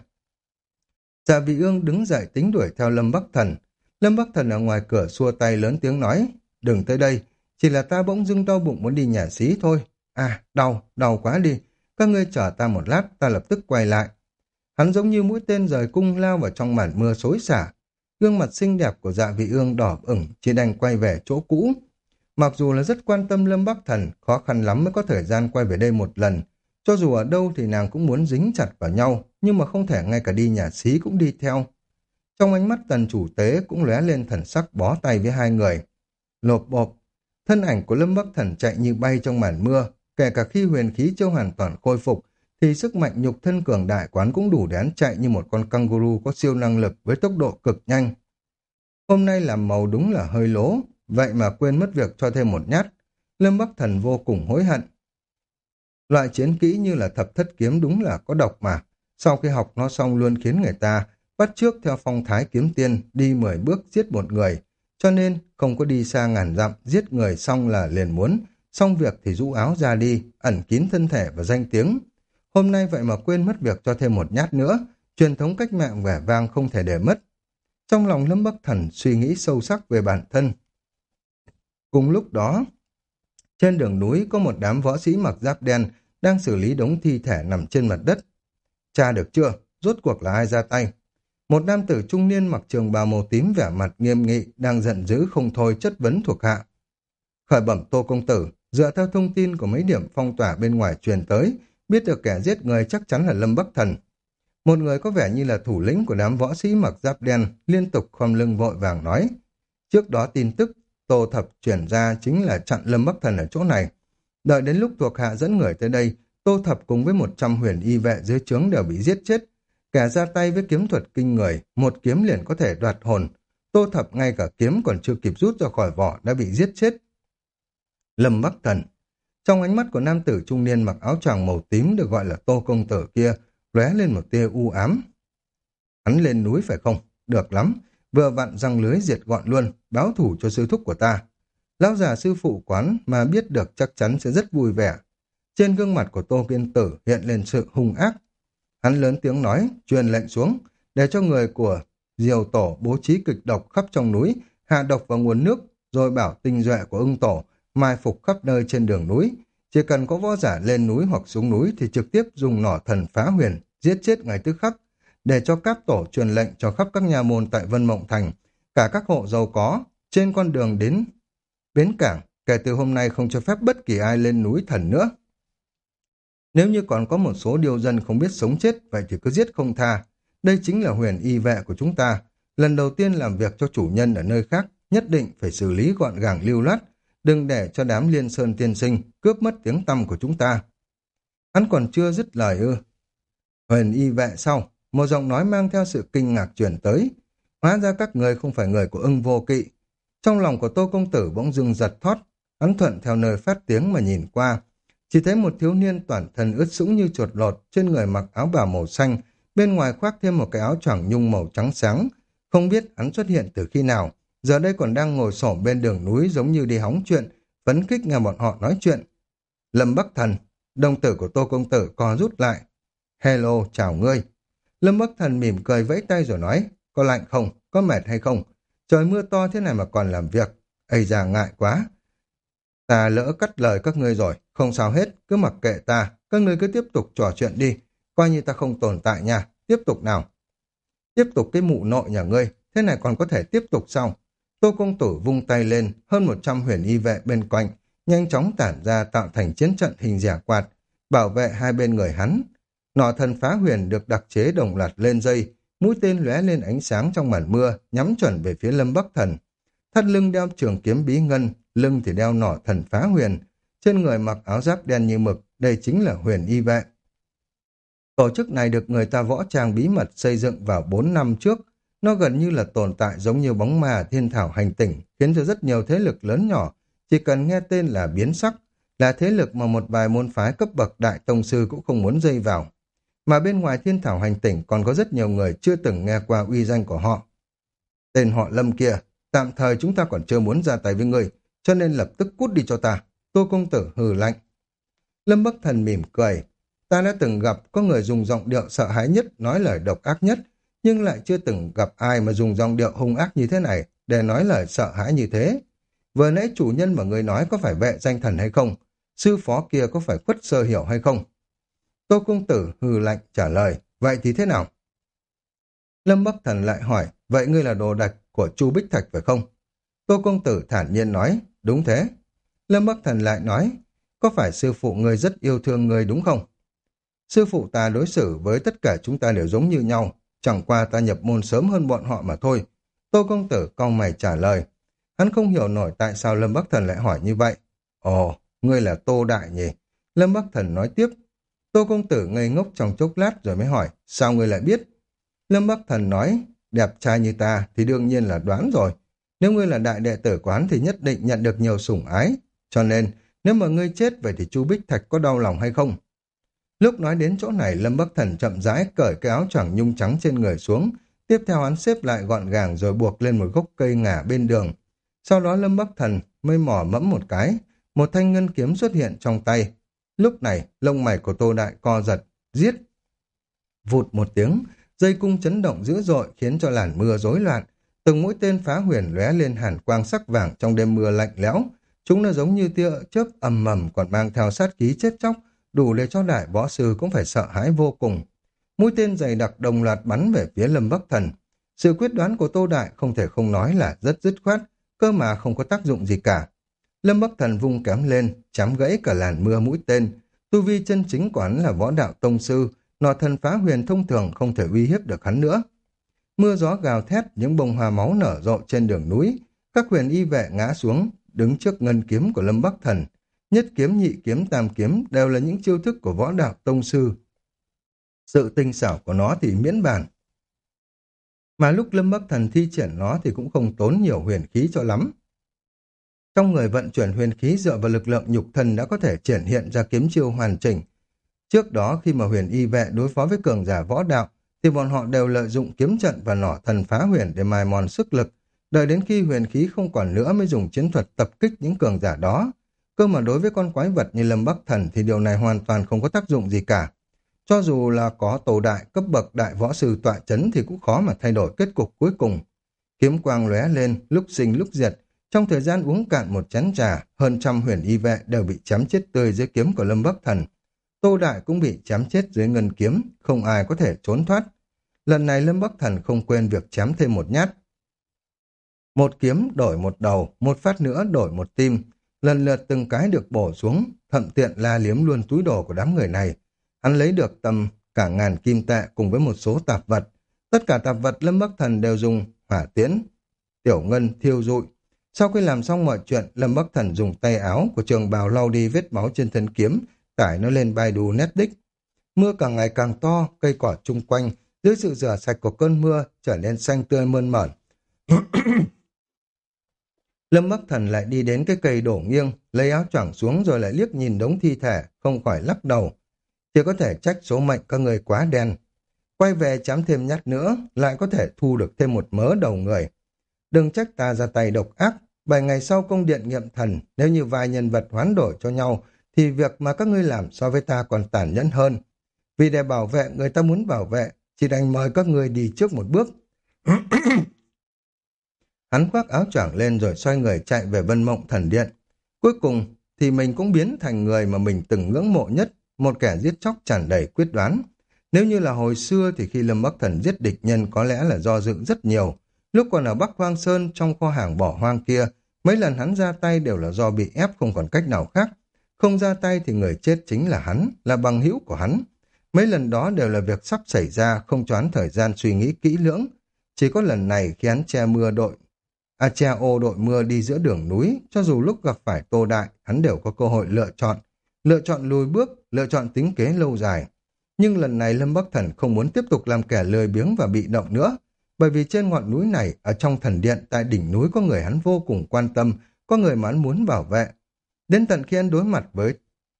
Dạ vị ương đứng dậy tính đuổi theo Lâm Bắc Thần. Lâm Bắc Thần ở ngoài cửa xua tay lớn tiếng nói, đừng tới đây, chỉ là ta bỗng dưng đau bụng muốn đi nhà xí thôi. À, đau, đau quá đi, các ngươi chờ ta một lát, ta lập tức quay lại. Hắn giống như mũi tên rời cung lao vào trong màn mưa xối xả. Gương mặt xinh đẹp của dạ vị ương đỏ ửng, chỉ đành quay về chỗ cũ. Mặc dù là rất quan tâm Lâm Bắc Thần, khó khăn lắm mới có thời gian quay về đây một lần. Cho dù ở đâu thì nàng cũng muốn dính chặt vào nhau, nhưng mà không thể ngay cả đi nhà xí cũng đi theo. Trong ánh mắt tần chủ tế cũng lóe lên thần sắc bó tay với hai người. Lộp bộp, thân ảnh của Lâm Bắc Thần chạy như bay trong màn mưa, kể cả khi huyền khí chưa hoàn toàn khôi phục, thì sức mạnh nhục thân cường đại quán cũng đủ để hắn chạy như một con kangaroo có siêu năng lực với tốc độ cực nhanh. Hôm nay làm màu đúng là hơi lố, vậy mà quên mất việc cho thêm một nhát. Lâm Bắc Thần vô cùng hối hận. Loại chiến kỹ như là thập thất kiếm đúng là có độc mà. Sau khi học nó xong luôn khiến người ta bắt chước theo phong thái kiếm tiên đi mười bước giết một người. Cho nên không có đi xa ngàn dặm, giết người xong là liền muốn, xong việc thì rũ áo ra đi, ẩn kín thân thể và danh tiếng. Hôm nay vậy mà quên mất việc cho thêm một nhát nữa, truyền thống cách mạng vẻ vang không thể để mất. Trong lòng Lâm Bắc Thần suy nghĩ sâu sắc về bản thân. Cùng lúc đó, trên đường núi có một đám võ sĩ mặc giáp đen đang xử lý đống thi thể nằm trên mặt đất. Tra được chưa? Rốt cuộc là ai ra tay? Một nam tử trung niên mặc trường bào màu tím vẻ mặt nghiêm nghị đang giận dữ không thôi chất vấn thuộc hạ. Khởi bẩm Tô công tử, dựa theo thông tin của mấy điểm phong tỏa bên ngoài truyền tới, biết được kẻ giết người chắc chắn là Lâm Bắc Thần. Một người có vẻ như là thủ lĩnh của đám võ sĩ mặc giáp đen liên tục khom lưng vội vàng nói. Trước đó tin tức Tô Thập chuyển ra chính là chặn Lâm Bắc Thần ở chỗ này. Đợi đến lúc thuộc hạ dẫn người tới đây, Tô Thập cùng với một trăm huyền y vệ dưới trướng đều bị giết chết. Kẻ ra tay với kiếm thuật kinh người, một kiếm liền có thể đoạt hồn. Tô Thập ngay cả kiếm còn chưa kịp rút ra khỏi vỏ đã bị giết chết. Lâm Bắc Thần. Trong ánh mắt của nam tử trung niên mặc áo choàng màu tím được gọi là Tô công tử kia, lóe lên một tia u ám. Hắn lên núi phải không? Được lắm. Vừa vặn răng lưới diệt gọn luôn, báo thủ cho sư thúc của ta. Lão già sư phụ quán mà biết được chắc chắn sẽ rất vui vẻ. Trên gương mặt của Tô Kiên Tử hiện lên sự hung ác. Hắn lớn tiếng nói, truyền lệnh xuống, để cho người của Diều Tổ bố trí kịch độc khắp trong núi, hạ độc vào nguồn nước, rồi bảo tinh duệ của ưng tổ mai phục khắp nơi trên đường núi. Chỉ cần có võ giả lên núi hoặc xuống núi thì trực tiếp dùng nỏ thần phá huyền, giết chết ngay tức khắc, để cho các tổ truyền lệnh cho khắp các nhà môn tại Vân Mộng Thành, cả các hộ giàu có, trên con đường đến bến cảng, kể từ hôm nay không cho phép bất kỳ ai lên núi thần nữa. Nếu như còn có một số điều dân không biết sống chết, vậy thì cứ giết không tha. Đây chính là huyền y vệ của chúng ta. Lần đầu tiên làm việc cho chủ nhân ở nơi khác, nhất định phải xử lý gọn gàng lưu loát, đừng để cho đám Liên Sơn tiên sinh cướp mất tiếng tăm của chúng ta. Hắn còn chưa dứt lời ư. Huyền y vệ sau, một giọng nói mang theo sự kinh ngạc chuyển tới. Hóa ra các người không phải người của Ưng Vô Kỵ. Trong lòng của Tô công tử bỗng dưng giật thót, hắn thuận theo nơi phát tiếng mà nhìn qua. Chỉ thấy một thiếu niên toàn thân ướt sũng như chuột lột, trên người mặc áo bào màu xanh, bên ngoài khoác thêm một cái áo choàng nhung màu trắng sáng. Không biết hắn xuất hiện từ khi nào, giờ đây còn đang ngồi xổm bên đường núi giống như đi hóng chuyện, phấn khích nghe bọn họ nói chuyện. Lâm Bắc Thần, đồng tử của Tô công tử co rút lại. Hello, chào ngươi. Lâm Bắc Thần mỉm cười vẫy tay rồi nói, có lạnh không, có mệt hay không? Trời mưa to thế này mà còn làm việc. Ây da ngại quá. Ta lỡ cắt lời các ngươi rồi, không sao hết, cứ mặc kệ ta, các ngươi cứ tiếp tục trò chuyện đi, coi như ta không tồn tại nha, tiếp tục nào. Tiếp tục cái mụ nội nhà ngươi, thế này còn có thể tiếp tục sao? Tô công tử vung tay lên, hơn một trăm huyền y vệ bên cạnh, nhanh chóng tản ra tạo thành chiến trận hình dẻ quạt, bảo vệ hai bên người hắn. Nỏ thần phá huyền được đặc chế đồng loạt lên dây, mũi tên lóe lên ánh sáng trong màn mưa, nhắm chuẩn về phía Lâm Bắc Thần. Thắt lưng đeo trường kiếm bí ngân, lưng thì đeo nỏ thần phá huyền, trên người mặc áo giáp đen như mực, đây chính là Huyền Y Vệ. Tổ chức này được người ta võ trang bí mật xây dựng vào bốn năm trước. Nó gần như là tồn tại giống như bóng ma thiên thảo hành tinh, khiến cho rất nhiều thế lực lớn nhỏ chỉ cần nghe tên là biến sắc, là thế lực mà một vài môn phái cấp bậc đại tông sư cũng không muốn dây vào. Mà bên ngoài thiên thảo hành tinh còn có rất nhiều người chưa từng nghe qua uy danh của họ. Tên họ Lâm kia, tạm thời chúng ta còn chưa muốn ra tay với người, cho nên lập tức cút đi cho ta. Tô công tử hừ lạnh. Lâm Bắc Thần mỉm cười. Ta đã từng gặp có người dùng giọng điệu sợ hãi nhất, nói lời độc ác nhất, nhưng lại chưa từng gặp ai mà dùng giọng điệu hung ác như thế này để nói lời sợ hãi như thế. Vừa nãy chủ nhân mà người nói có phải vệ danh thần hay không? Sư phó kia có phải Khuất Sơ Hiểu hay không? Tô công tử hừ lạnh trả lời. Vậy thì thế nào? Lâm Bắc Thần lại hỏi. Vậy ngươi là đồ đạch của Chu Bích Thạch phải không? Tô công tử thản nhiên nói. Đúng thế. Lâm Bắc Thần lại nói. Có phải sư phụ ngươi rất yêu thương ngươi đúng không? Sư phụ ta đối xử với tất cả chúng ta đều giống như nhau, chẳng qua ta nhập môn sớm hơn bọn họ mà thôi. Tô công tử cau mày trả lời. Hắn không hiểu nổi tại sao Lâm Bắc Thần lại hỏi như vậy. Ồ, ngươi là Tô Đại nhỉ? Lâm Bắc Thần nói tiếp. Tô công tử ngây ngốc trong chốc lát rồi mới hỏi, sao ngươi lại biết? Lâm Bắc Thần nói, đẹp trai như ta thì đương nhiên là đoán rồi. Nếu ngươi là đại đệ tử quán thì nhất định nhận được nhiều sủng ái. Cho nên, nếu mà ngươi chết vậy thì Chu Bích Thạch có đau lòng hay không? Lúc nói đến chỗ này, Lâm Bắc Thần chậm rãi cởi cái áo choàng nhung trắng trên người xuống, tiếp theo hắn xếp lại gọn gàng rồi buộc lên một gốc cây ngả bên đường. Sau đó Lâm Bắc Thần mới mỏ mẫm một cái, một thanh ngân kiếm xuất hiện trong tay. Lúc này, lông mày của Tô Đại co giật, giết. Vụt một tiếng, dây cung chấn động dữ dội khiến cho làn mưa rối loạn. Từng mũi tên phá huyền lóe lên hàn quang sắc vàng trong đêm mưa lạnh lẽo. Chúng nó giống như tia chớp ầm ầm còn mang theo sát khí chết chóc, đủ để cho đại võ sư cũng phải sợ hãi vô cùng. Mũi tên dày đặc đồng loạt bắn về phía Lâm Bắc Thần. Sự quyết đoán của Tô Đại không thể không nói là rất dứt khoát, cơ mà không có tác dụng gì cả. Lâm Bắc Thần vung kém lên, chém gãy cả làn mưa mũi tên. Tu vi chân chính của hắn là võ đạo tông sư, nọ thần phá huyền thông thường không thể uy hiếp được hắn nữa. Mưa gió gào thét, những bông hoa máu nở rộ trên đường núi. Các huyền y vệ ngã xuống, đứng trước ngân kiếm của Lâm Bắc Thần. Nhất kiếm, nhị kiếm, tam kiếm đều là những chiêu thức của võ đạo tông sư. Sự tinh xảo của nó thì miễn bàn. Mà lúc Lâm Bắc Thần thi triển nó thì cũng không tốn nhiều huyền khí cho lắm. Trong người vận chuyển huyền khí dựa vào lực lượng nhục thân đã có thể triển hiện ra kiếm chiêu hoàn chỉnh. Trước đó khi mà huyền y vệ đối phó với cường giả võ đạo thì bọn họ đều lợi dụng kiếm trận và nỏ thần phá huyền để mài mòn sức lực. Đợi đến khi huyền khí không còn nữa mới dùng chiến thuật tập kích những cường giả đó. Cơ mà đối với con quái vật như Lâm Bắc Thần thì điều này hoàn toàn không có tác dụng gì cả. Cho dù là có Tổ Đại cấp bậc đại võ sư tọa chấn thì cũng khó mà thay đổi kết cục cuối cùng. Kiếm quang lóe lên, lúc sinh lúc diệt. Trong thời gian uống cạn một chén trà, hơn trăm huyền y vệ đều bị chém chết tươi dưới kiếm của Lâm Bắc Thần. Tô Đại cũng bị chém chết dưới ngân kiếm, không ai có thể trốn thoát. Lần này Lâm Bắc Thần không quên việc chém thêm một nhát. Một kiếm đổi một đầu, một phát nữa đổi một tim. Lần lượt từng cái được bổ xuống, thậm tiện la liếm luôn túi đồ của đám người này. Hắn lấy được tầm cả ngàn kim tệ cùng với một số tạp vật. Tất cả tạp vật Lâm Bắc Thần đều dùng hỏa tiễn, tiểu ngân thiêu rụi. Sau khi làm xong mọi chuyện, Lâm Bắc Thần dùng tay áo của trường bào lau đi vết máu trên thân kiếm, tải nó lên Baidu Netdisk. Mưa càng ngày càng to, cây cỏ chung quanh, dưới sự rửa sạch của cơn mưa, trở nên xanh tươi mơn mởn. Lâm Bắc Thần lại đi đến cái cây đổ nghiêng, lấy áo choàng xuống rồi lại liếc nhìn đống thi thể, không khỏi lắc đầu. Chỉ có thể trách số mệnh các người quá đen. Quay về chém thêm nhát nữa, lại có thể thu được thêm một mớ đầu người. Đừng trách ta ra tay độc ác, bảy ngày sau công điện nghiệm thần, nếu như vài nhân vật hoán đổi cho nhau, thì việc mà các ngươi làm so với ta còn tàn nhẫn hơn. Vì để bảo vệ người ta muốn bảo vệ, chỉ đành mời các ngươi đi trước một bước. Hắn khoác áo choàng lên rồi xoay người chạy về Vân Mộng Thần Điện. Cuối cùng thì mình cũng biến thành người mà mình từng ngưỡng mộ nhất, một kẻ giết chóc tràn đầy quyết đoán. Nếu như là hồi xưa thì khi Lâm Bắc Thần giết địch nhân có lẽ là do dự rất nhiều. Lúc còn ở Bắc Hoang Sơn trong kho hàng bỏ hoang kia, mấy lần hắn ra tay đều là do bị ép không còn cách nào khác. Không ra tay thì người chết chính là hắn, là bằng hữu của hắn. Mấy lần đó đều là việc sắp xảy ra, không choán thời gian suy nghĩ kỹ lưỡng. Chỉ có lần này khi hắn che mưa đội, à che ô đội mưa đi giữa đường núi, cho dù lúc gặp phải Tô Đại, hắn đều có cơ hội lựa chọn. Lựa chọn lùi bước, lựa chọn tính kế lâu dài. Nhưng lần này Lâm Bắc Thần không muốn tiếp tục làm kẻ lười biếng và bị động nữa. Bởi vì trên ngọn núi này, ở trong thần điện, tại đỉnh núi có người hắn vô cùng quan tâm, có người mà hắn muốn bảo vệ. Đến tận khi hắn đối mặt với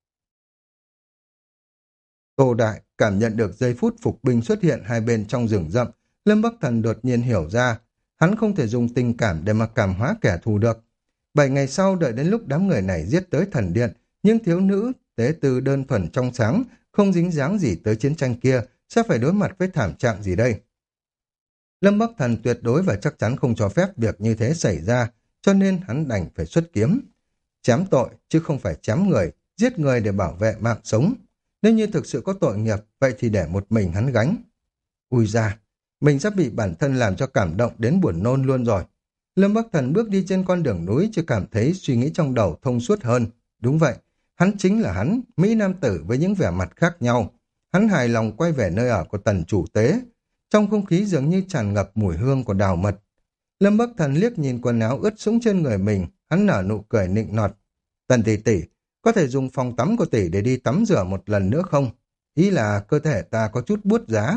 Tô Đại, cảm nhận được giây phút phục binh xuất hiện hai bên trong rừng rậm, Lâm Bắc Thần đột nhiên hiểu ra, hắn không thể dùng tình cảm để mà cảm hóa kẻ thù được. Bảy ngày sau, đợi đến lúc đám người này giết tới thần điện, những thiếu nữ, tế tư đơn thuần trong sáng, không dính dáng gì tới chiến tranh kia, sẽ phải đối mặt với thảm trạng gì đây? Lâm Bắc Thần tuyệt đối và chắc chắn không cho phép việc như thế xảy ra, cho nên hắn đành phải xuất kiếm. Chém tội, chứ không phải chém người, giết người để bảo vệ mạng sống. Nếu như thực sự có tội nghiệp, vậy thì để một mình hắn gánh. Ui ra, mình sắp bị bản thân làm cho cảm động đến buồn nôn luôn rồi. Lâm Bắc Thần bước đi trên con đường núi chỉ cảm thấy suy nghĩ trong đầu thông suốt hơn. Đúng vậy, hắn chính là hắn, Mỹ Nam Tử với những vẻ mặt khác nhau. Hắn hài lòng quay về nơi ở của Tần chủ tế. Trong không khí dường như tràn ngập mùi hương của đào mật. Lâm Bắc Thần liếc nhìn quần áo ướt sũng trên người mình, hắn nở nụ cười nịnh nọt. Tần tỷ tỷ, có thể dùng phòng tắm của tỷ để đi tắm rửa một lần nữa không? Ý là cơ thể ta có chút buốt giá.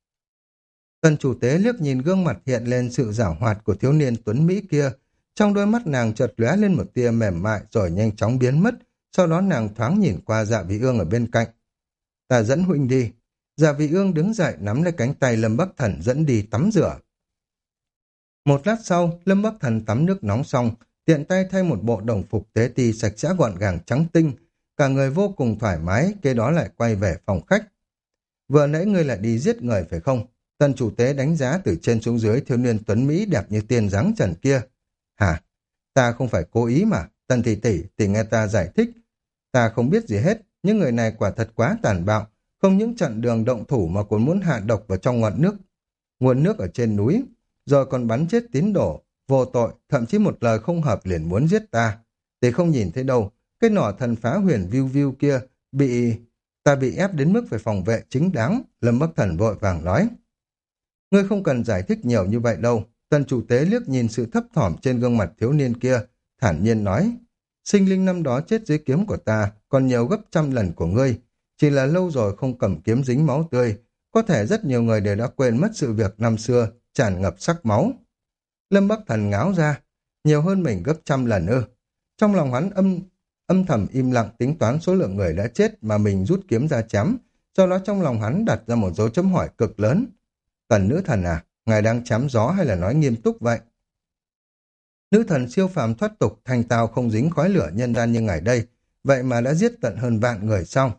Tần chủ tế liếc nhìn gương mặt hiện lên sự giảo hoạt của thiếu niên tuấn Mỹ kia. Trong đôi mắt nàng chợt lóe lên một tia mềm mại rồi nhanh chóng biến mất. Sau đó nàng thoáng nhìn qua Dạ Vị Ương ở bên cạnh. Ta dẫn huynh đi. Dạ Vị Ương đứng dậy nắm lấy cánh tay Lâm Bắc Thần dẫn đi tắm rửa. Một lát sau, Lâm Bắc Thần tắm nước nóng xong, tiện tay thay một bộ đồng phục tế ti sạch sẽ gọn gàng trắng tinh. Cả người vô cùng thoải mái, kế đó lại quay về phòng khách. Vừa nãy ngươi lại đi giết người phải không? Tần chủ tế đánh giá từ trên xuống dưới thiếu niên tuấn Mỹ đẹp như tiên dáng trần kia. Hả? Ta không phải cố ý mà. Tần tỷ tỷ, tỷ nghe ta giải thích. Ta không biết gì hết, những người này quả thật quá tàn bạo. Không những chặn đường động thủ mà còn muốn hạ độc vào trong ngọn nước. Nguồn nước ở trên núi. Rồi còn bắn chết tín đồ, vô tội, thậm chí một lời không hợp liền muốn giết ta. Tỷ không nhìn thấy đâu, cái nỏ thần phá huyền viu viu kia bị... Ta bị ép đến mức phải phòng vệ chính đáng, Lâm Bắc Thần vội vàng nói. Ngươi không cần giải thích nhiều như vậy đâu. Tần chủ tế liếc nhìn sự thấp thỏm trên gương mặt thiếu niên kia, thản nhiên nói. Sinh linh năm đó chết dưới kiếm của ta, còn nhiều gấp trăm lần của ngươi. Chỉ là lâu rồi không cầm kiếm dính máu tươi. Có thể rất nhiều người đều đã quên mất sự việc năm xưa, tràn ngập sắc máu. Lâm Bắc Thần ngáo ra, nhiều hơn mình gấp trăm lần ư. Trong lòng hắn âm âm thầm im lặng tính toán số lượng người đã chết mà mình rút kiếm ra chém. Do đó trong lòng hắn đặt ra một dấu chấm hỏi cực lớn. Tần nữ thần à, ngài đang chém gió hay là nói nghiêm túc vậy? Nữ thần siêu phàm thoát tục, thanh tao không dính khói lửa nhân gian như ngài đây, vậy mà đã giết tận hơn vạn người xong.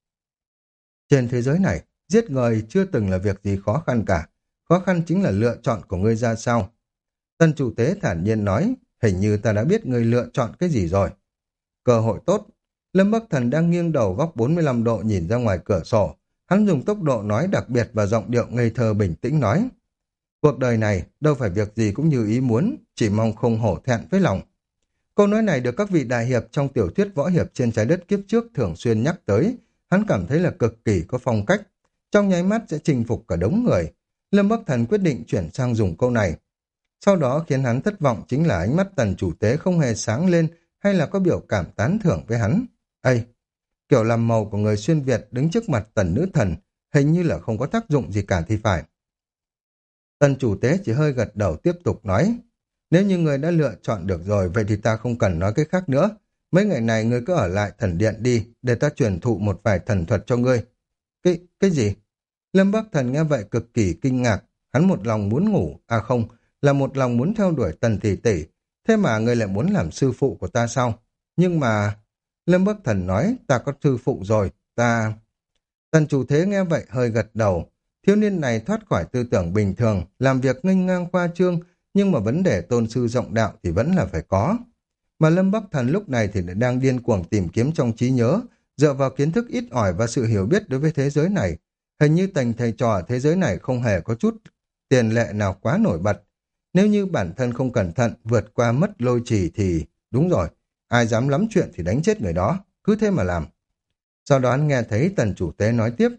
Trên thế giới này, giết người chưa từng là việc gì khó khăn cả. Khó khăn chính là lựa chọn của ngươi ra sao. Tần chủ tế thản nhiên nói, hình như ta đã biết ngươi lựa chọn cái gì rồi. Cơ hội tốt. Lâm Bắc Thần đang nghiêng đầu góc bốn mươi lăm độ nhìn ra ngoài cửa sổ. Hắn dùng tốc độ nói đặc biệt và giọng điệu ngây thơ bình tĩnh nói. Cuộc đời này đâu phải việc gì cũng như ý muốn, chỉ mong không hổ thẹn với lòng. Câu nói này được các vị đại hiệp trong tiểu thuyết võ hiệp trên trái đất kiếp trước thường xuyên nhắc tới. Hắn cảm thấy là cực kỳ có phong cách. Trong nháy mắt sẽ chinh phục cả đống người. Lâm Bắc Thần quyết định chuyển sang dùng câu này. Sau đó khiến hắn thất vọng chính là ánh mắt tần chủ tế không hề sáng lên hay là có biểu cảm tán thưởng với hắn. Ây! Kiểu làm màu của người xuyên Việt đứng trước mặt tần nữ thần, hình như là không có tác dụng gì cả thì phải. Tần chủ tế chỉ hơi gật đầu tiếp tục nói, nếu như người đã lựa chọn được rồi, vậy thì ta không cần nói cái khác nữa. Mấy ngày này ngươi cứ ở lại thần điện đi, để ta truyền thụ một vài thần thuật cho ngươi. Cái, cái gì? Lâm Bắc Thần nghe vậy cực kỳ kinh ngạc, hắn một lòng muốn ngủ, à không, là một lòng muốn theo đuổi tần tỷ tỷ, thế mà ngươi lại muốn làm sư phụ của ta sao? Nhưng mà... Lâm Bắc Thần nói, ta có sư phụ rồi, ta... Tần chủ thế nghe vậy hơi gật đầu. Thiếu niên này thoát khỏi tư tưởng bình thường, làm việc nghênh ngang khoa trương, nhưng mà vấn đề tôn sư rộng đạo thì vẫn là phải có. Mà Lâm Bắc Thần lúc này thì lại đang điên cuồng tìm kiếm trong trí nhớ, dựa vào kiến thức ít ỏi và sự hiểu biết đối với thế giới này. Hình như tành thầy trò ở thế giới này không hề có chút tiền lệ nào quá nổi bật. Nếu như bản thân không cẩn thận vượt qua mất lôi trì thì đúng rồi, ai dám lắm chuyện thì đánh chết người đó, cứ thế mà làm. Sau đó anh nghe thấy tần chủ tế nói tiếp,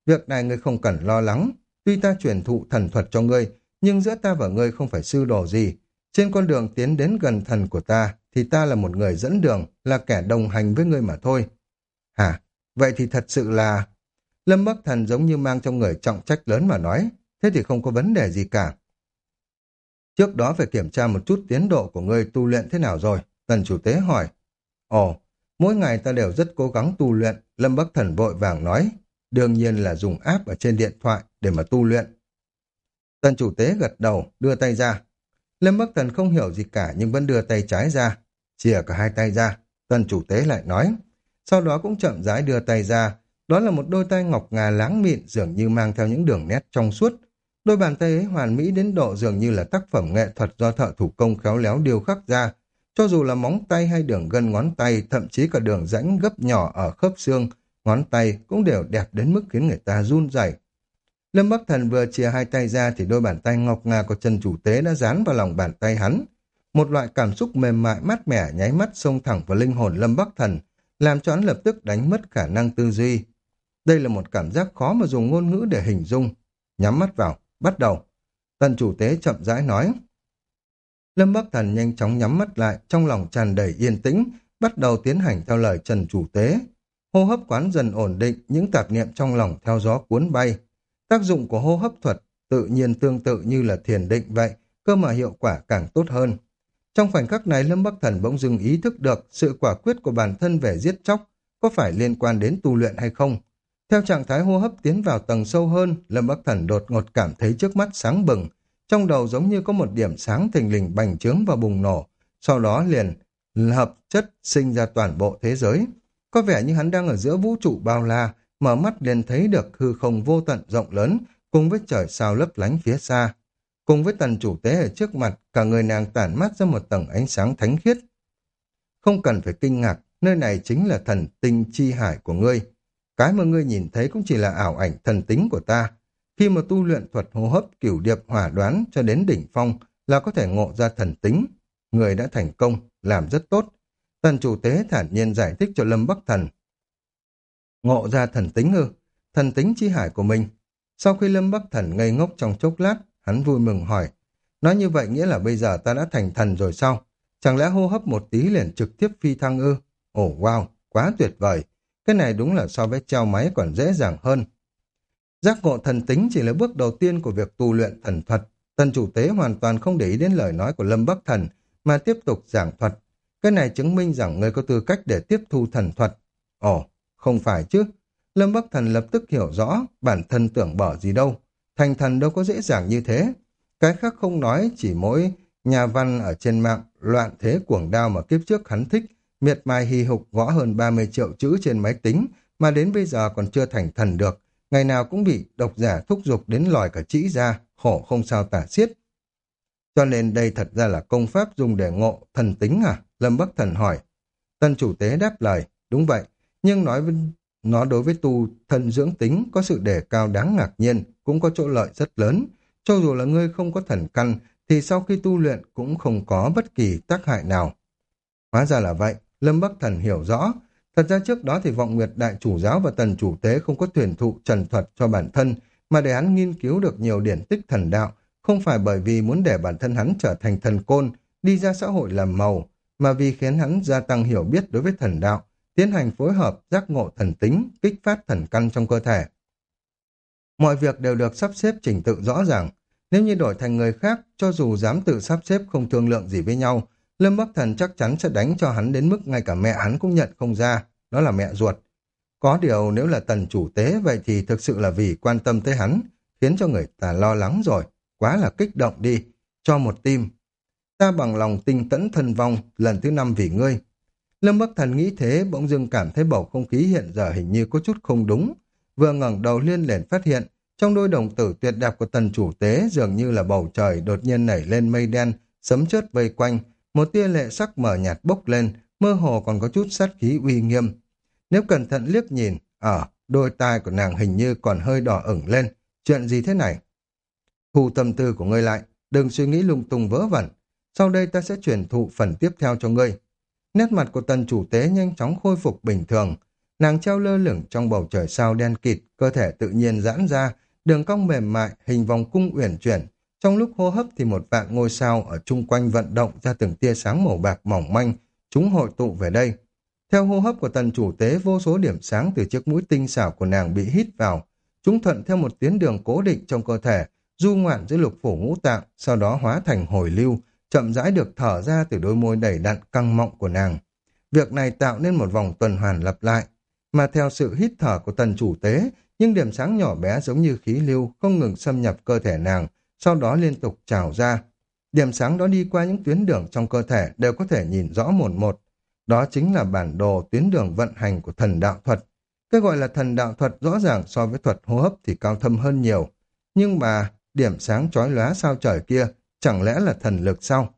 Việc này ngươi không cần lo lắng. Tuy ta truyền thụ thần thuật cho ngươi, nhưng giữa ta và ngươi không phải sư đồ gì. Trên con đường tiến đến gần thần của ta, thì ta là một người dẫn đường, là kẻ đồng hành với ngươi mà thôi. Hả? Vậy thì thật sự là... Lâm Bắc Thần giống như mang trong người trọng trách lớn mà nói, thế thì không có vấn đề gì cả. Trước đó phải kiểm tra một chút tiến độ của ngươi tu luyện thế nào rồi, Tần chủ tế hỏi. Ồ, mỗi ngày ta đều rất cố gắng tu luyện, Lâm Bắc Thần vội vàng nói. Đương nhiên là dùng app ở trên điện thoại để mà tu luyện. Tần chủ tế gật đầu, đưa tay ra. Lâm Bắc Thần không hiểu gì cả nhưng vẫn đưa tay trái ra. Chìa cả hai tay ra, Tần chủ tế lại nói. Sau đó cũng chậm rãi đưa tay ra. Đó là một đôi tay ngọc ngà láng mịn dường như mang theo những đường nét trong suốt. Đôi bàn tay ấy hoàn mỹ đến độ dường như là tác phẩm nghệ thuật do thợ thủ công khéo léo điêu khắc ra. Cho dù là móng tay hay đường gân ngón tay, thậm chí cả đường rãnh gấp nhỏ ở khớp xương, ngón tay cũng đều đẹp đến mức khiến người ta run rẩy. Lâm Bắc Thần vừa chia hai tay ra thì đôi bàn tay ngọc ngà của Trần chủ tế đã dán vào lòng bàn tay hắn. Một loại cảm xúc mềm mại mát mẻ nháy mắt xông thẳng vào linh hồn Lâm Bắc Thần, làm cho hắn lập tức đánh mất khả năng tư duy. Đây là một cảm giác khó mà dùng ngôn ngữ để hình dung. Nhắm mắt vào, bắt đầu. Tần chủ tế chậm rãi nói. Lâm Bắc Thần nhanh chóng nhắm mắt lại, trong lòng tràn đầy yên tĩnh, bắt đầu tiến hành theo lời Trần chủ tế. Hô hấp quán dần ổn định, những tạp niệm trong lòng theo gió cuốn bay. Tác dụng của hô hấp thuật tự nhiên tương tự như là thiền định vậy, cơ mà hiệu quả càng tốt hơn. Trong khoảnh khắc này Lâm Bắc Thần bỗng dưng ý thức được sự quả quyết của bản thân về giết chóc có phải liên quan đến tu luyện hay không. Theo trạng thái hô hấp tiến vào tầng sâu hơn, Lâm Bắc Thần đột ngột cảm thấy trước mắt sáng bừng, trong đầu giống như có một điểm sáng thình lình bành trướng và bùng nổ, sau đó liền hợp chất sinh ra toàn bộ thế giới. Có vẻ như hắn đang ở giữa vũ trụ bao la, mở mắt liền thấy được hư không vô tận rộng lớn, cùng với trời sao lấp lánh phía xa. Cùng với Tần chủ tế ở trước mặt, cả người nàng tản mát ra một tầng ánh sáng thánh khiết. Không cần phải kinh ngạc, nơi này chính là thần tinh chi hải của ngươi. Cái mà ngươi nhìn thấy cũng chỉ là ảo ảnh thần tính của ta. Khi mà tu luyện thuật hô hấp cửu điệp hỏa đoán cho đến đỉnh phong là có thể ngộ ra thần tính. Người đã thành công, làm rất tốt. Tần chủ tế thản nhiên giải thích cho Lâm Bắc Thần. Ngộ ra thần tính ư? Thần tính chi hải của mình. Sau khi Lâm Bắc Thần ngây ngốc trong chốc lát, hắn vui mừng hỏi. Nói như vậy nghĩa là bây giờ ta đã thành thần rồi sao? Chẳng lẽ hô hấp một tí liền trực tiếp phi thăng ư? Ồ wow, quá tuyệt vời. Cái này đúng là so với treo máy còn dễ dàng hơn. Giác ngộ thần tính chỉ là bước đầu tiên của việc tu luyện thần thuật. Tần chủ tế hoàn toàn không để ý đến lời nói của Lâm Bắc Thần, mà tiếp tục giảng thuật. Cái này chứng minh rằng người có tư cách để tiếp thu thần thuật. Ồ, không phải chứ. Lâm Bắc Thần lập tức hiểu rõ, bản thân tưởng bỏ gì đâu. Thành thần đâu có dễ dàng như thế. Cái khác không nói, chỉ mỗi nhà văn ở trên mạng loạn thế cuồng đao mà kiếp trước hắn thích, miệt mài hì hục gõ hơn ba mươi triệu chữ trên máy tính, mà đến bây giờ còn chưa thành thần được. Ngày nào cũng bị độc giả thúc giục đến lòi cả trĩ ra, khổ không sao tả xiết. Cho nên đây thật ra là công pháp dùng để ngộ thần tính à? Lâm Bắc Thần hỏi. Tần chủ tế đáp lời, đúng vậy, nhưng nói với nó đối với tu thần dưỡng tính có sự đề cao đáng ngạc nhiên, cũng có chỗ lợi rất lớn. Cho dù là ngươi không có thần căn, thì sau khi tu luyện cũng không có bất kỳ tác hại nào. Hóa ra là vậy, Lâm Bắc Thần hiểu rõ. Thật ra trước đó thì Vọng Nguyệt Đại Chủ Giáo và Tần Chủ Tế không có truyền thụ trần thuật cho bản thân, mà để hắn nghiên cứu được nhiều điển tích thần đạo, không phải bởi vì muốn để bản thân hắn trở thành thần côn, đi ra xã hội làm màu, mà vì khiến hắn gia tăng hiểu biết đối với thần đạo, tiến hành phối hợp giác ngộ thần tính, kích phát thần căn trong cơ thể. Mọi việc đều được sắp xếp trình tự rõ ràng. Nếu như đổi thành người khác, cho dù dám tự sắp xếp không thương lượng gì với nhau, Lâm Bắc Thần chắc chắn sẽ đánh cho hắn đến mức ngay cả mẹ hắn cũng nhận không ra, đó là mẹ ruột. Có điều nếu là Tần chủ tế vậy thì thực sự là vì quan tâm tới hắn, khiến cho người ta lo lắng rồi, quá là kích động đi, cho một tim. Ta bằng lòng tinh tẫn thân vong, lần thứ năm vì ngươi. Lâm Bắc Thần nghĩ thế, bỗng dưng cảm thấy bầu không khí hiện giờ hình như có chút không đúng. Vừa ngẩng đầu liên liền phát hiện, trong đôi đồng tử tuyệt đẹp của Tần chủ tế dường như là bầu trời đột nhiên nảy lên mây đen, sấm chớp vây quanh, một tia lệ sắc mờ nhạt bốc lên, mơ hồ còn có chút sát khí uy nghiêm. Nếu cẩn thận liếc nhìn, ở đôi tai của nàng hình như còn hơi đỏ ửng lên. Chuyện gì thế này? Thu tâm tư của ngươi lại, đừng suy nghĩ lung tung vớ vẩn. Sau đây ta sẽ truyền thụ phần tiếp theo cho ngươi. Nét mặt của Tần chủ tế nhanh chóng khôi phục bình thường. Nàng treo lơ lửng trong bầu trời sao đen kịt, cơ thể tự nhiên giãn ra, đường cong mềm mại, hình vòng cung uyển chuyển. Trong lúc hô hấp thì một vạn ngôi sao ở chung quanh vận động ra từng tia sáng màu bạc mỏng manh, chúng hội tụ về đây. Theo hô hấp của tần chủ tế, vô số điểm sáng từ chiếc mũi tinh xảo của nàng bị hít vào. Chúng thuận theo một tuyến đường cố định trong cơ thể, du ngoạn giữa lục phủ ngũ tạng, sau đó hóa thành hồi lưu, chậm rãi được thở ra từ đôi môi đầy đặn căng mọng của nàng. Việc này tạo nên một vòng tuần hoàn lặp lại, mà theo sự hít thở của tần chủ tế, những điểm sáng nhỏ bé giống như khí lưu không ngừng xâm nhập cơ thể nàng, sau đó liên tục trào ra. Điểm sáng đó đi qua những tuyến đường trong cơ thể đều có thể nhìn rõ một một. Đó chính là bản đồ tuyến đường vận hành của thần đạo thuật. Cái gọi là thần đạo thuật rõ ràng so với thuật hô hấp thì cao thâm hơn nhiều. Nhưng mà điểm sáng chói lóa sao trời kia chẳng lẽ là thần lực sao?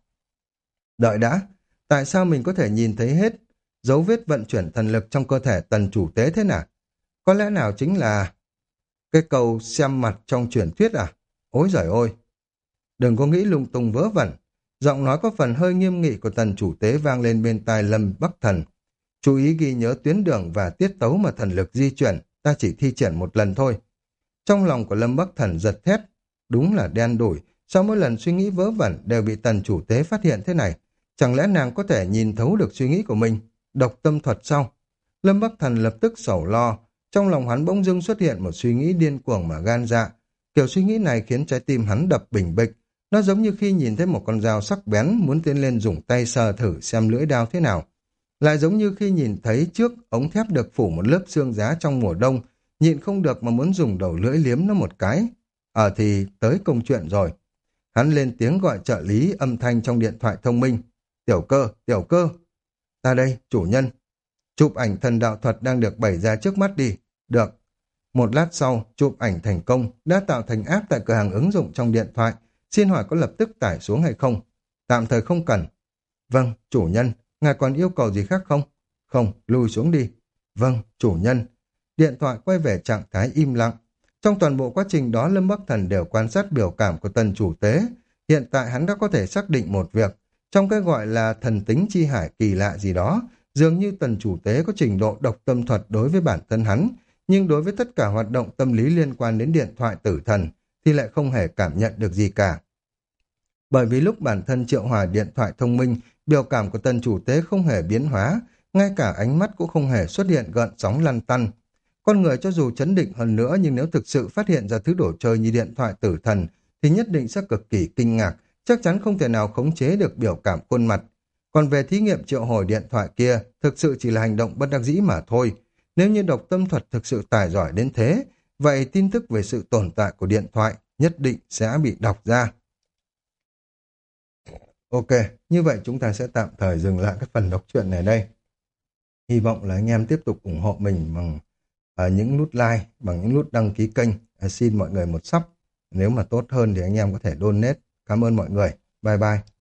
Đợi đã, tại sao mình có thể nhìn thấy hết dấu vết vận chuyển thần lực trong cơ thể tần chủ tế thế nào? Có lẽ nào chính là cái câu xem mặt trong truyền thuyết à? Ôi giời ôi! Đừng có nghĩ lung tung vớ vẩn. Giọng nói có phần hơi nghiêm nghị của tần chủ tế vang lên bên tai Lâm Bắc Thần. Chú ý ghi nhớ tuyến đường và tiết tấu mà thần lực di chuyển, ta chỉ thi triển một lần thôi. Trong lòng của Lâm Bắc Thần giật thét. Đúng là đen đủi, sau mỗi lần suy nghĩ vớ vẩn đều bị tần chủ tế phát hiện thế này. Chẳng lẽ nàng có thể nhìn thấu được suy nghĩ của mình? Độc tâm thuật sao? Lâm Bắc Thần lập tức sầu lo. Trong lòng hắn bỗng dưng xuất hiện một suy nghĩ điên cuồng mà gan dạ. Kiểu suy nghĩ này khiến trái tim hắn đập bình bịch. Nó giống như khi nhìn thấy một con dao sắc bén muốn tiến lên dùng tay sờ thử xem lưỡi dao thế nào. Lại giống như khi nhìn thấy trước ống thép được phủ một lớp xương giá trong mùa đông, nhịn không được mà muốn dùng đầu lưỡi liếm nó một cái. Ở thì tới công chuyện rồi. Hắn lên tiếng gọi trợ lý âm thanh trong điện thoại thông minh. Tiểu cơ, tiểu cơ. Ta đây, chủ nhân. Chụp ảnh thần đạo thuật đang được bày ra trước mắt đi. Được. Một lát sau, chụp ảnh thành công đã tạo thành app tại cửa hàng ứng dụng trong điện thoại. Xin hỏi có lập tức tải xuống hay không? Tạm thời không cần. Vâng, chủ nhân. Ngài còn yêu cầu gì khác không? Không, lùi xuống đi. Vâng, chủ nhân. Điện thoại quay về trạng thái im lặng. Trong toàn bộ quá trình đó, Lâm Bắc Thần đều quan sát biểu cảm của tần chủ tế. Hiện tại hắn đã có thể xác định một việc. Trong cái gọi là thần tính chi hải kỳ lạ gì đó, dường như tần chủ tế có trình độ độc tâm thuật đối với bản thân hắn, nhưng đối với tất cả hoạt động tâm lý liên quan đến điện thoại tử thần thì lại không hề cảm nhận được gì cả. Bởi vì lúc bản thân triệu hòa điện thoại thông minh, biểu cảm của tần chủ tế không hề biến hóa, ngay cả ánh mắt cũng không hề xuất hiện gợn sóng lăn tăn. Con người cho dù chấn định hơn nữa nhưng nếu thực sự phát hiện ra thứ đồ chơi như điện thoại tử thần thì nhất định sẽ cực kỳ kinh ngạc, chắc chắn không thể nào khống chế được biểu cảm khuôn mặt. Còn về thí nghiệm triệu hồi điện thoại kia, thực sự chỉ là hành động bất đắc dĩ mà thôi. Nếu như độc tâm thuật thực sự tài giỏi đến thế, vậy tin tức về sự tồn tại của điện thoại nhất định sẽ bị đọc ra. Ok, như vậy chúng ta sẽ tạm thời dừng lại cái phần đọc truyện này đây. Hy vọng là anh em tiếp tục ủng hộ mình bằng uh, những nút like, bằng những nút đăng ký kênh. Uh, xin mọi người một sub. Nếu mà tốt hơn thì anh em có thể donate. Cảm ơn mọi người. Bye bye.